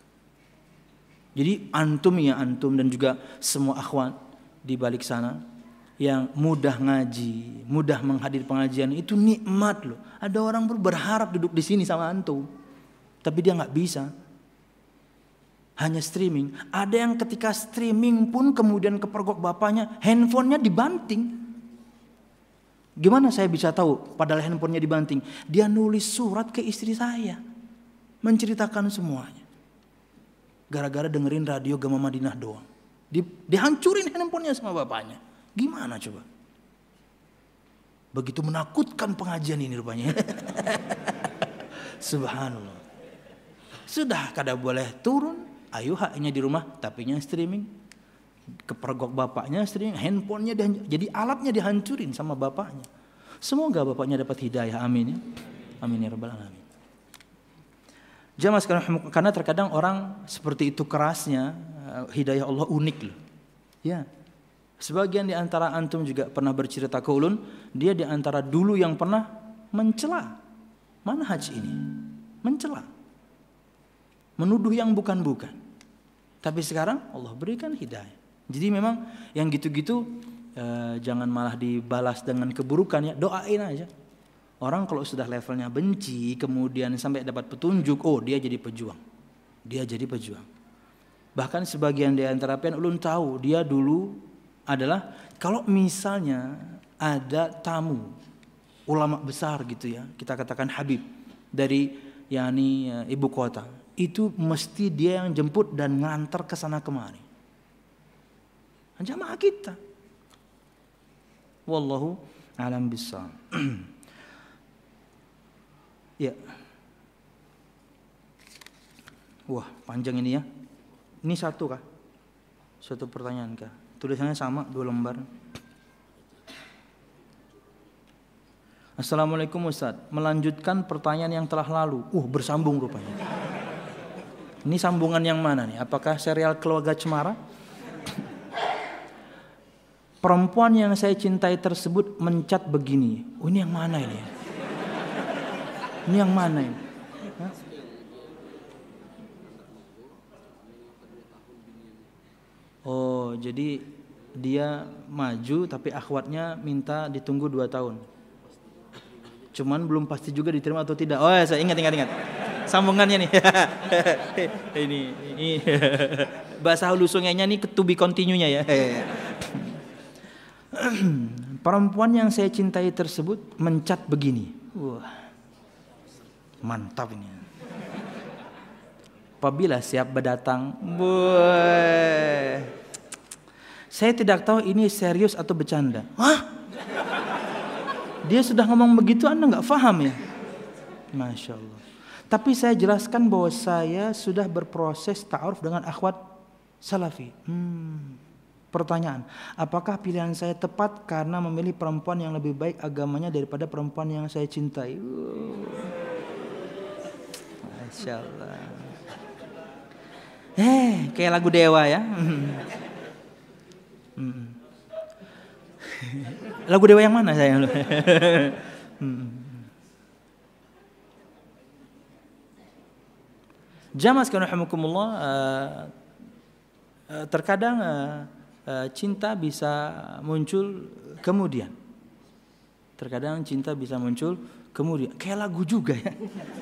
Jadi antum ya antum dan juga semua akhwat di balik sana yang mudah ngaji, mudah menghadiri pengajian, itu nikmat loh. Ada orang berharap duduk di sini sama antum, tapi dia nggak bisa. Hanya streaming. Ada yang ketika streaming pun kemudian kepergok bapaknya, handphonenya dibanting. Gimana saya bisa tahu padahal handphonenya dibanting? Dia nulis surat ke istri saya, menceritakan semuanya. Gara-gara dengerin radio Gama Madinah doang. Di, dihancurin handphonenya sama bapaknya. Gimana coba? Begitu menakutkan pengajian ini rupanya. Subhanallah. Sudah kada boleh turun, ayo haknya di rumah, tapinya streaming. Kepergok bapaknya streaming, handphonenya dihancur, jadi alatnya dihancurin sama bapaknya. Semoga bapaknya dapat hidayah, amin ya. Amin ya rabbal alamin. Jamaah sekalian, karena terkadang orang seperti itu kerasnya, hidayah Allah unik loh. Ya. Sebagian di antara antum juga pernah bercerita ke ulun, dia di antara dulu yang pernah mencela manhaj ini. Mencela. Menuduh yang bukan-bukan. Tapi sekarang Allah berikan hidayah. Jadi memang yang gitu-gitu eh, jangan malah dibalas dengan keburukan ya, doain aja. Orang kalau sudah levelnya benci, kemudian sampai dapat petunjuk, oh dia jadi pejuang. Dia jadi pejuang. Bahkan sebagian di antara pian ulun tahu, dia dulu adalah kalau misalnya ada tamu ulama besar gitu ya, kita katakan Habib dari yakni ibu kota, itu mesti dia yang jemput dan ngantar ke sana kemari. Jamaah kita. Wallahu a'lam bissawab. Ya. Wah, panjang ini ya. Ini satu kah? Satu pertanyaan kah? Tulisannya sama, dua lembar. Assalamualaikum Ustaz, melanjutkan pertanyaan yang telah lalu. Uh, bersambung rupanya. Ini sambungan yang mana nih? Apakah serial Keluarga Cemara? Perempuan yang saya cintai tersebut mencat begini. Oh, ini yang mana ini? Ini yang mana ini? Hah? Oh, jadi dia maju tapi akhwatnya minta ditunggu dua tahun. Cuman belum pasti juga diterima atau tidak. Oh ya, saya ingat ingat ingat. Sambungannya nih. ini ini bahasa halusungnya nih to be continue-nya ya. Perempuan yang saya cintai tersebut mencat begini. Wah. Mantap ini. Apabila siap berdatang, boy. Saya tidak tahu ini serius atau bercanda. Hah? Dia sudah ngomong begitu, Anda nggak paham ya? Masya Allah. Tapi saya jelaskan bahwa saya sudah berproses ta'aruf dengan akhwat salafi. Hmm. Pertanyaan, apakah pilihan saya tepat karena memilih perempuan yang lebih baik agamanya daripada perempuan yang saya cintai? Uh. Masya Allah. Eh, kayak lagu Dewa ya. Hmm. Lagu Dewa yang mana sayang? hmm. Jamaah sekalian rahimakumullah, uh, uh, terkadang uh, uh, cinta bisa muncul kemudian. Terkadang cinta bisa muncul kemudian. Kayak lagu juga ya.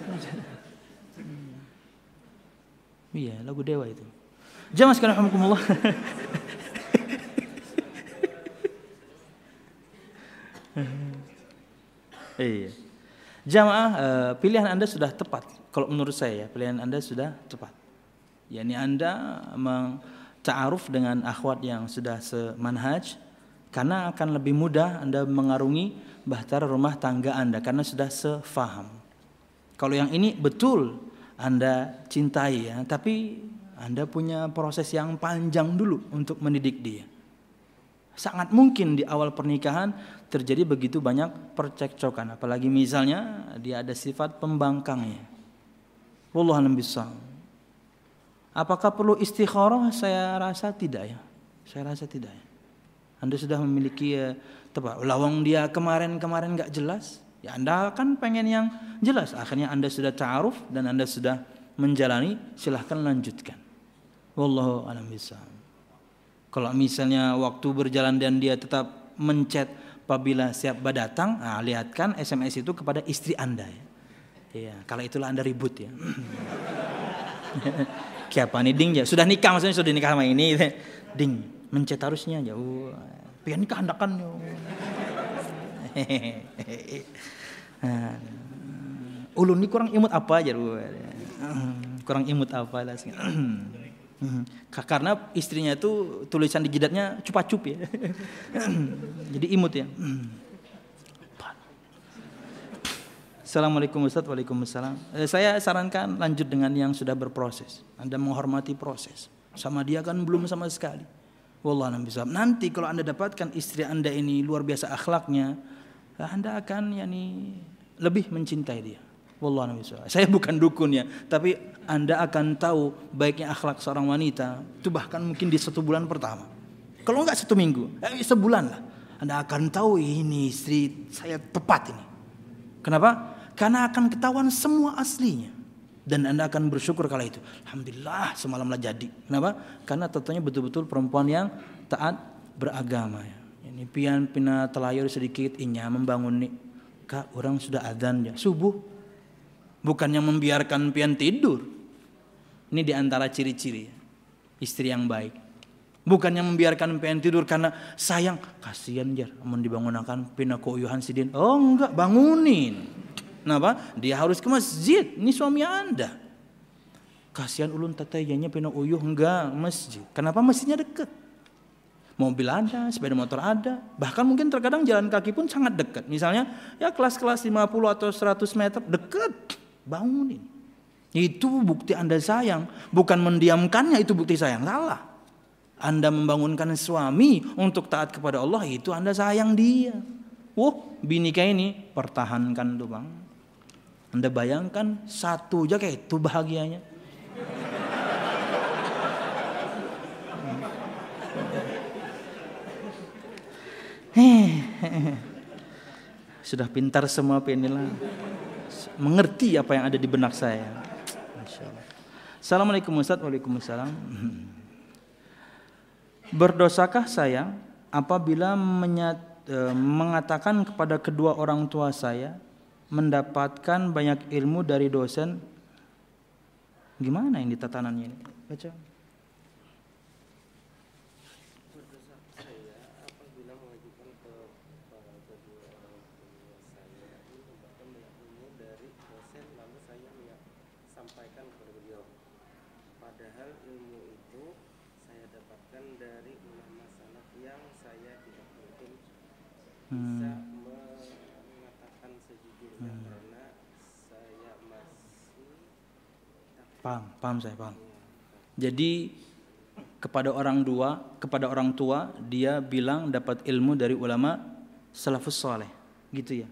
Iya, lagu Dewa itu. Jamaah sekalian rahimakumullah. Iya. Jamaah, uh, pilihan Anda sudah tepat. Kalau menurut saya ya, pilihan Anda sudah tepat. yakni Anda ta'aruf dengan akhwat yang sudah semanhaj, karena akan lebih mudah Anda mengarungi bahtera rumah tangga Anda karena sudah sefaham. Kalau yang ini betul Anda cintai ya, tapi Anda punya proses yang panjang dulu untuk mendidik dia. Sangat mungkin di awal pernikahan terjadi begitu banyak percekcokan, apalagi misalnya dia ada sifat pembangkangnya. Wallahu a'lam bishawab. Apakah perlu istikharah? Saya rasa tidak ya. Saya rasa tidak ya. Anda sudah memiliki ya, tepat. Lawang dia kemarin-kemarin nggak jelas, ya Anda kan pengen yang jelas. Akhirnya Anda sudah ta'aruf dan Anda sudah menjalani, silahkan lanjutkan. Wallahu a'lam bishawab. Kalau misalnya waktu berjalan dan dia tetap menchat apabila siap datang, nah, lihatkan S M S itu kepada istri Anda ya. Iya, kalau itulah Anda ribut ya. Siapa nih ding ya? Sudah nikah maksudnya sudah nikah sama ini. Ding, mencet harusnya aja. Uh, pian nikah Anda kan. Nah, ulun ini kurang imut apa aja? Kurang imut apa lah. Karena istrinya itu tulisan di jidatnya cupa-cup ya. Jadi imut ya. Assalamualaikum Ustaz. Waalaikumsalam. Eh, saya sarankan lanjut dengan yang sudah berproses. Anda menghormati proses. Sama dia kan belum sama sekali. Wallahu a'lam bishawab. Nanti kalau Anda dapatkan istri Anda ini luar biasa akhlaknya, Anda akan yani lebih mencintai dia. Wallahu a'lam bishawab. Saya bukan dukun ya, tapi Anda akan tahu baiknya akhlak seorang wanita itu bahkan mungkin di satu bulan pertama. Kalau enggak satu minggu, eh, sebulan lah. Anda akan tahu ini istri saya tepat ini. Kenapa? Karena akan ketahuan semua aslinya. Dan Anda akan bersyukur kala itu. Alhamdulillah semalamlah jadi. Kenapa? Karena tentunya betul-betul perempuan yang taat beragama ya. Ini pian pina telayur sedikit inya membangun nih. Kak, orang sudah adzan ya. Subuh. Bukan yang membiarkan pian tidur. Ini diantara ciri-ciri istri yang baik. Bukan yang membiarkan pian tidur karena sayang. Kasihan jar, amun dibangunakan pina keuyuhan sidin. Oh enggak, bangunin. Kenapa? Dia harus ke masjid. Ini suami Anda. Kasihan ulun tatayanya pina uyuh, enggak masjid. Kenapa masjidnya dekat? Mobil ada, sepeda motor ada. Bahkan mungkin terkadang jalan kaki pun sangat dekat. Misalnya ya kelas-kelas lima puluh atau seratus meter dekat. Bangunin. Itu bukti Anda sayang, bukan mendiamkannya itu bukti sayang. Salah. Anda membangunkan suami untuk taat kepada Allah, itu Anda sayang dia. Wah, bini kayak ini pertahankan tuh bang. Anda bayangkan satu aja kayak itu bahagianya. Sudah pintar semua penilah, mengerti apa yang ada di benak saya. Masya Allah. Assalamualaikum Ustaz. Waalaikumsalam. Berdosakah saya apabila menyat, e, mengatakan kepada kedua orang tua saya mendapatkan banyak ilmu dari dosen? Gimana ini tatanannya ini? Baca. Padahal ilmu itu saya dapatkan dari ulama salaf yang saya tidak mungkin bisa hmm. mengatakan sejujurnya hmm. karena saya masih paham, paham saya paham. Jadi kepada orang tua, kepada orang tua dia bilang dapat ilmu dari ulama salafus saleh, gitu ya.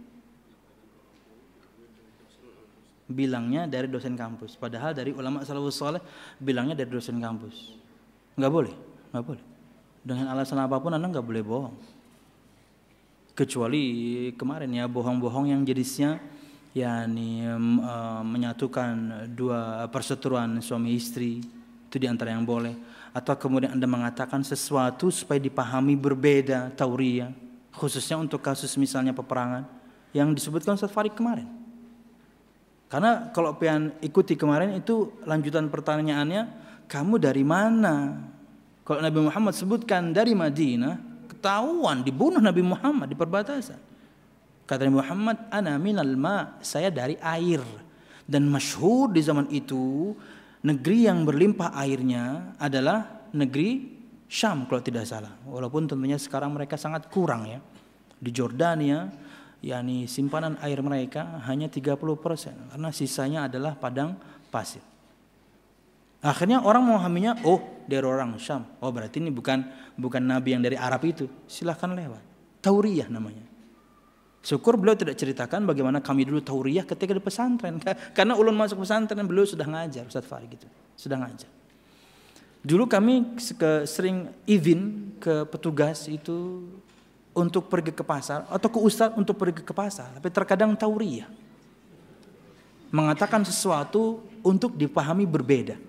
Bilangnya dari dosen kampus, padahal dari ulama salafus saleh bilangnya dari dosen kampus. Nggak boleh, nggak boleh. Dengan alasan apapun Anda nggak boleh bohong. Kecuali kemarin ya bohong-bohong yang jenisnya yakni uh, menyatukan dua perseteruan suami istri, itu diantara yang boleh. Atau kemudian Anda mengatakan sesuatu supaya dipahami berbeda, tauriyah, khususnya untuk kasus misalnya peperangan yang disebutkan Ustaz Farid kemarin. Karena kalau pian ikuti kemarin itu lanjutan pertanyaannya, kamu dari mana? Kalau Nabi Muhammad sebutkan dari Madinah, ketahuan dibunuh Nabi Muhammad di perbatasan. Kata Nabi Muhammad, ana minal ma, saya dari air. Dan masyhur di zaman itu, negeri yang berlimpah airnya adalah negeri Syam kalau tidak salah. Walaupun tentunya sekarang mereka sangat kurang ya. Di Jordania, yakni simpanan air mereka hanya tiga puluh persen karena sisanya adalah padang pasir. Akhirnya orang memahaminya, oh dari orang Syam. Oh berarti ini bukan bukan nabi yang dari Arab itu. Silahkan lewat. Tauriyah namanya. Syukur beliau tidak ceritakan bagaimana kami dulu tauriyah ketika di pesantren. Karena ulun masuk pesantren beliau sudah ngajar, Ustaz Farid gitu. Sudah ngajar. Dulu kami ke, sering izin ke petugas itu untuk pergi ke pasar atau ke ustaz untuk pergi ke pasar, tapi terkadang tauriyah mengatakan sesuatu untuk dipahami berbeda.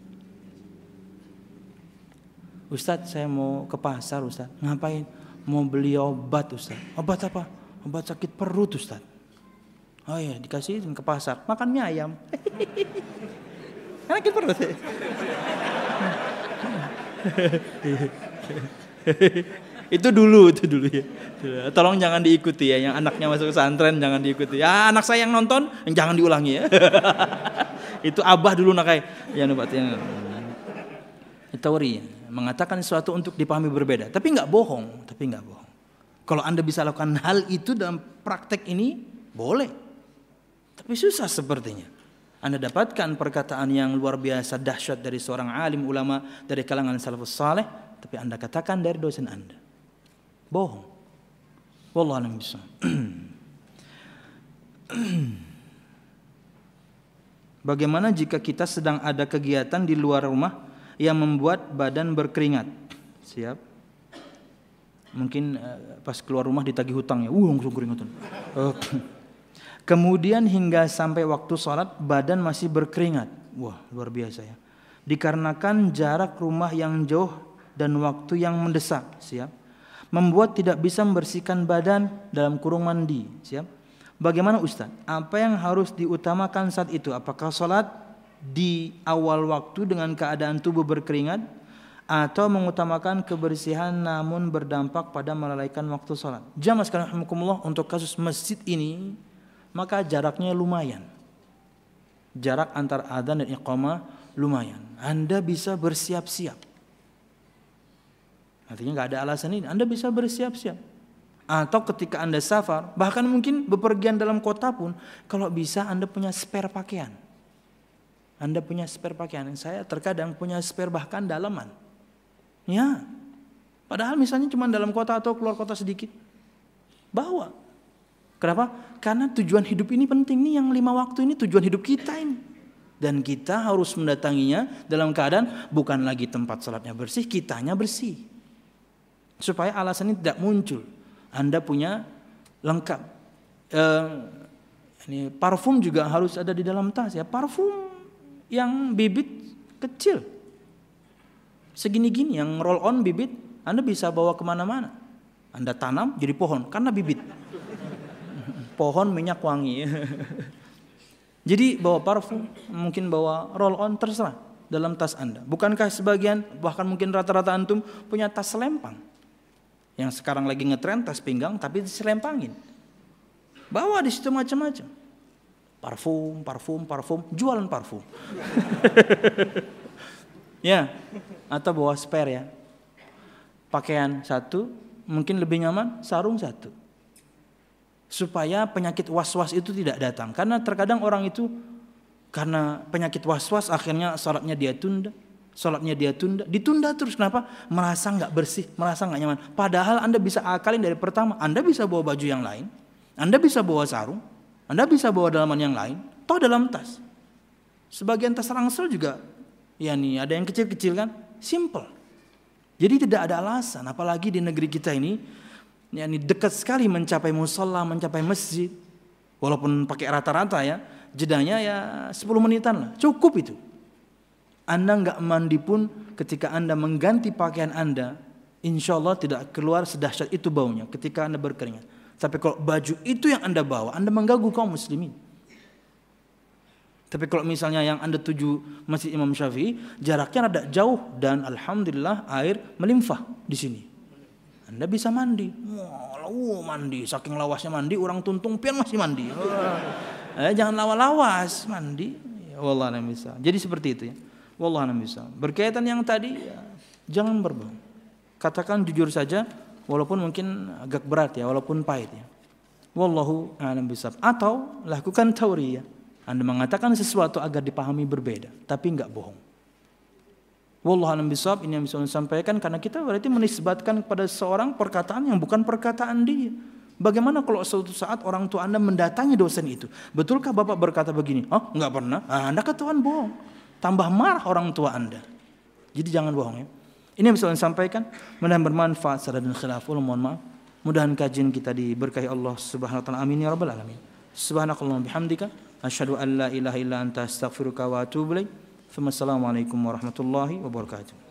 Ustaz, saya mau ke pasar, Ustaz. Ngapain? Mau beli obat, Ustaz. Obat apa? Obat sakit perut, Ustaz. Oh iya, dikasih ke pasar. Makan mie ayam. Sakit perut. Itu dulu, itu dulu ya. Tolong jangan diikuti ya, yang anaknya masuk pesantren jangan diikuti. Ya anak saya yang nonton, yang jangan diulangi ya. Itu abah dulu nakai. Ya nubat yang teori mengatakan sesuatu untuk dipahami berbeda, tapi nggak bohong, tapi nggak bohong. Kalau Anda bisa lakukan hal itu dalam praktek ini, boleh. Tapi susah sepertinya. Anda dapatkan perkataan yang luar biasa dahsyat dari seorang alim ulama dari kalangan salafus saleh, tapi Anda katakan dari dosen Anda. Bohong. Wallahu a'lam bishawab. Bagaimana jika kita sedang ada kegiatan di luar rumah yang membuat badan berkeringat? Siap. Mungkin uh, pas keluar rumah ditagih hutang ya, uh langsung keringatan. Uh, kemudian hingga sampai waktu sholat badan masih berkeringat. Wah, luar biasa ya. Dikarenakan jarak rumah yang jauh dan waktu yang mendesak, siap. Membuat tidak bisa membersihkan badan dalam kurung mandi, siap. Bagaimana Ustaz? Apa yang harus diutamakan saat itu? Apakah sholat di awal waktu dengan keadaan tubuh berkeringat, atau mengutamakan kebersihan namun berdampak pada melalaikan waktu sholat? Jamaah sekalian rahimakumullah, untuk kasus masjid ini maka jaraknya lumayan. Jarak antara adzan dan iqamah lumayan. Anda bisa bersiap-siap. Artinya nggak ada alasan ini, Anda bisa bersiap-siap. Atau ketika Anda safar, bahkan mungkin bepergian dalam kota pun, kalau bisa Anda punya spare pakaian. Anda punya spare pakaian, saya terkadang punya spare bahkan dalaman. Ya, padahal misalnya cuma dalam kota atau keluar kota sedikit, bawa. Kenapa? Karena tujuan hidup ini penting nih, yang lima waktu ini tujuan hidup kita ini. Dan kita harus mendatanginya dalam keadaan bukan lagi tempat salatnya bersih, kitanya bersih. Supaya alasan ini tidak muncul. Anda punya lengkap. Eh, ini parfum juga harus ada di dalam tas ya. Parfum yang bibit kecil. Segini-gini yang roll on bibit, Anda bisa bawa kemana-mana. Anda tanam jadi pohon karena bibit. Pohon minyak wangi. Jadi bawa parfum, mungkin bawa roll on, terserah dalam tas Anda. Bukankah sebagian, bahkan mungkin rata-rata antum punya tas selempang? Yang sekarang lagi ngetren tas pinggang tapi diselempangin. Bawa di situ macam-macam. Parfum, parfum, parfum, jualan parfum. Ya, atau bawa spare ya. Pakaian satu, mungkin lebih nyaman, sarung satu. Supaya penyakit was-was itu tidak datang. Karena terkadang orang itu karena penyakit was-was akhirnya sholatnya dia tunda, sholatnya dia tunda, ditunda terus. Kenapa? Merasa nggak bersih, merasa nggak nyaman. Padahal Anda bisa akalin dari pertama. Anda bisa bawa baju yang lain, Anda bisa bawa sarung, Anda bisa bawa dalaman yang lain, toh dalam tas. Sebagian tas ransel juga, ya nih ada yang kecil-kecil kan, simple. Jadi tidak ada alasan, apalagi di negeri kita ini. Yani dekat sekali mencapai musalla, mencapai masjid. Walaupun pakai rata-rata ya, jedanya ya sepuluh menitan lah, cukup itu. Anda nggak mandi pun ketika Anda mengganti pakaian Anda, insya Allah tidak keluar sedahsyat itu baunya ketika Anda berkeringat. Tapi kalau baju itu yang Anda bawa, Anda mengganggu kaum muslimin. Tapi kalau misalnya yang Anda tuju Masjid Imam Syafi'i, jaraknya rada jauh dan alhamdulillah air melimpah di sini. Anda bisa mandi. Wah, wow, mandi. Saking lawasnya mandi, orang tuntung pian masih mandi. Eh, jangan lawas-lawas mandi. Ya, wallah a'lam bisa. Jadi seperti itu ya. Wallah a'lam bisa. Berkaitan yang tadi, ya, jangan berbohong. Katakan jujur saja, walaupun mungkin agak berat ya, walaupun pahit ya. Wallahu a'lam bisa. Atau lakukan tauriyah. Anda mengatakan sesuatu agar dipahami berbeda, tapi enggak bohong. Wallahu a'lam bishawab, ini yang bisa saya sampaikan karena kita berarti menisbatkan kepada seorang perkataan yang bukan perkataan dia. Bagaimana kalau suatu saat orang tua Anda mendatangi dosen itu? Betulkah Bapak berkata begini? Oh, enggak pernah. Ah, Anda ketahuan bohong. Tambah marah orang tua Anda. Jadi jangan bohong ya. Ini yang bisa saya sampaikan, mudah-mudahan bermanfaat secara dan khilaful, mohon maaf. Mudah-mudahan kajian kita diberkahi Allah Subhanahu wa taala. Amin ya rabbal alamin. Subhanakallahumma bihamdika asyhadu an la ilaha illa anta astaghfiruka wa atubu ilaik. Assalamualaikum warahmatullahi wabarakatuh.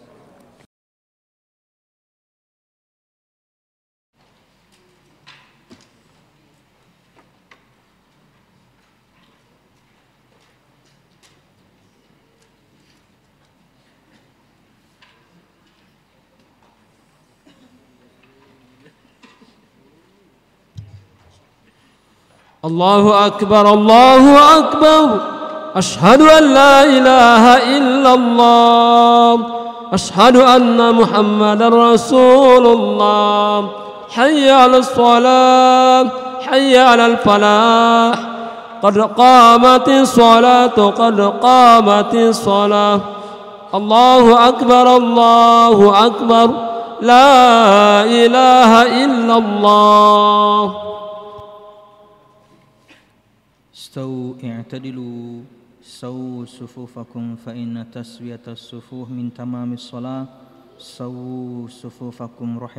Allahu akbar, Allahu akbar. أشهد أن لا إله إلا الله أشهد أن محمد رسول الله حي على الصلاة حي على الفلاح قد قامت الصلاة قد قامت الصلاة الله أكبر الله أكبر لا إله إلا الله استووا اعتدلوا سووا صفوفكم فإن تسوية الصفوف من تمام الصلاة سووا صفوفكم رحمة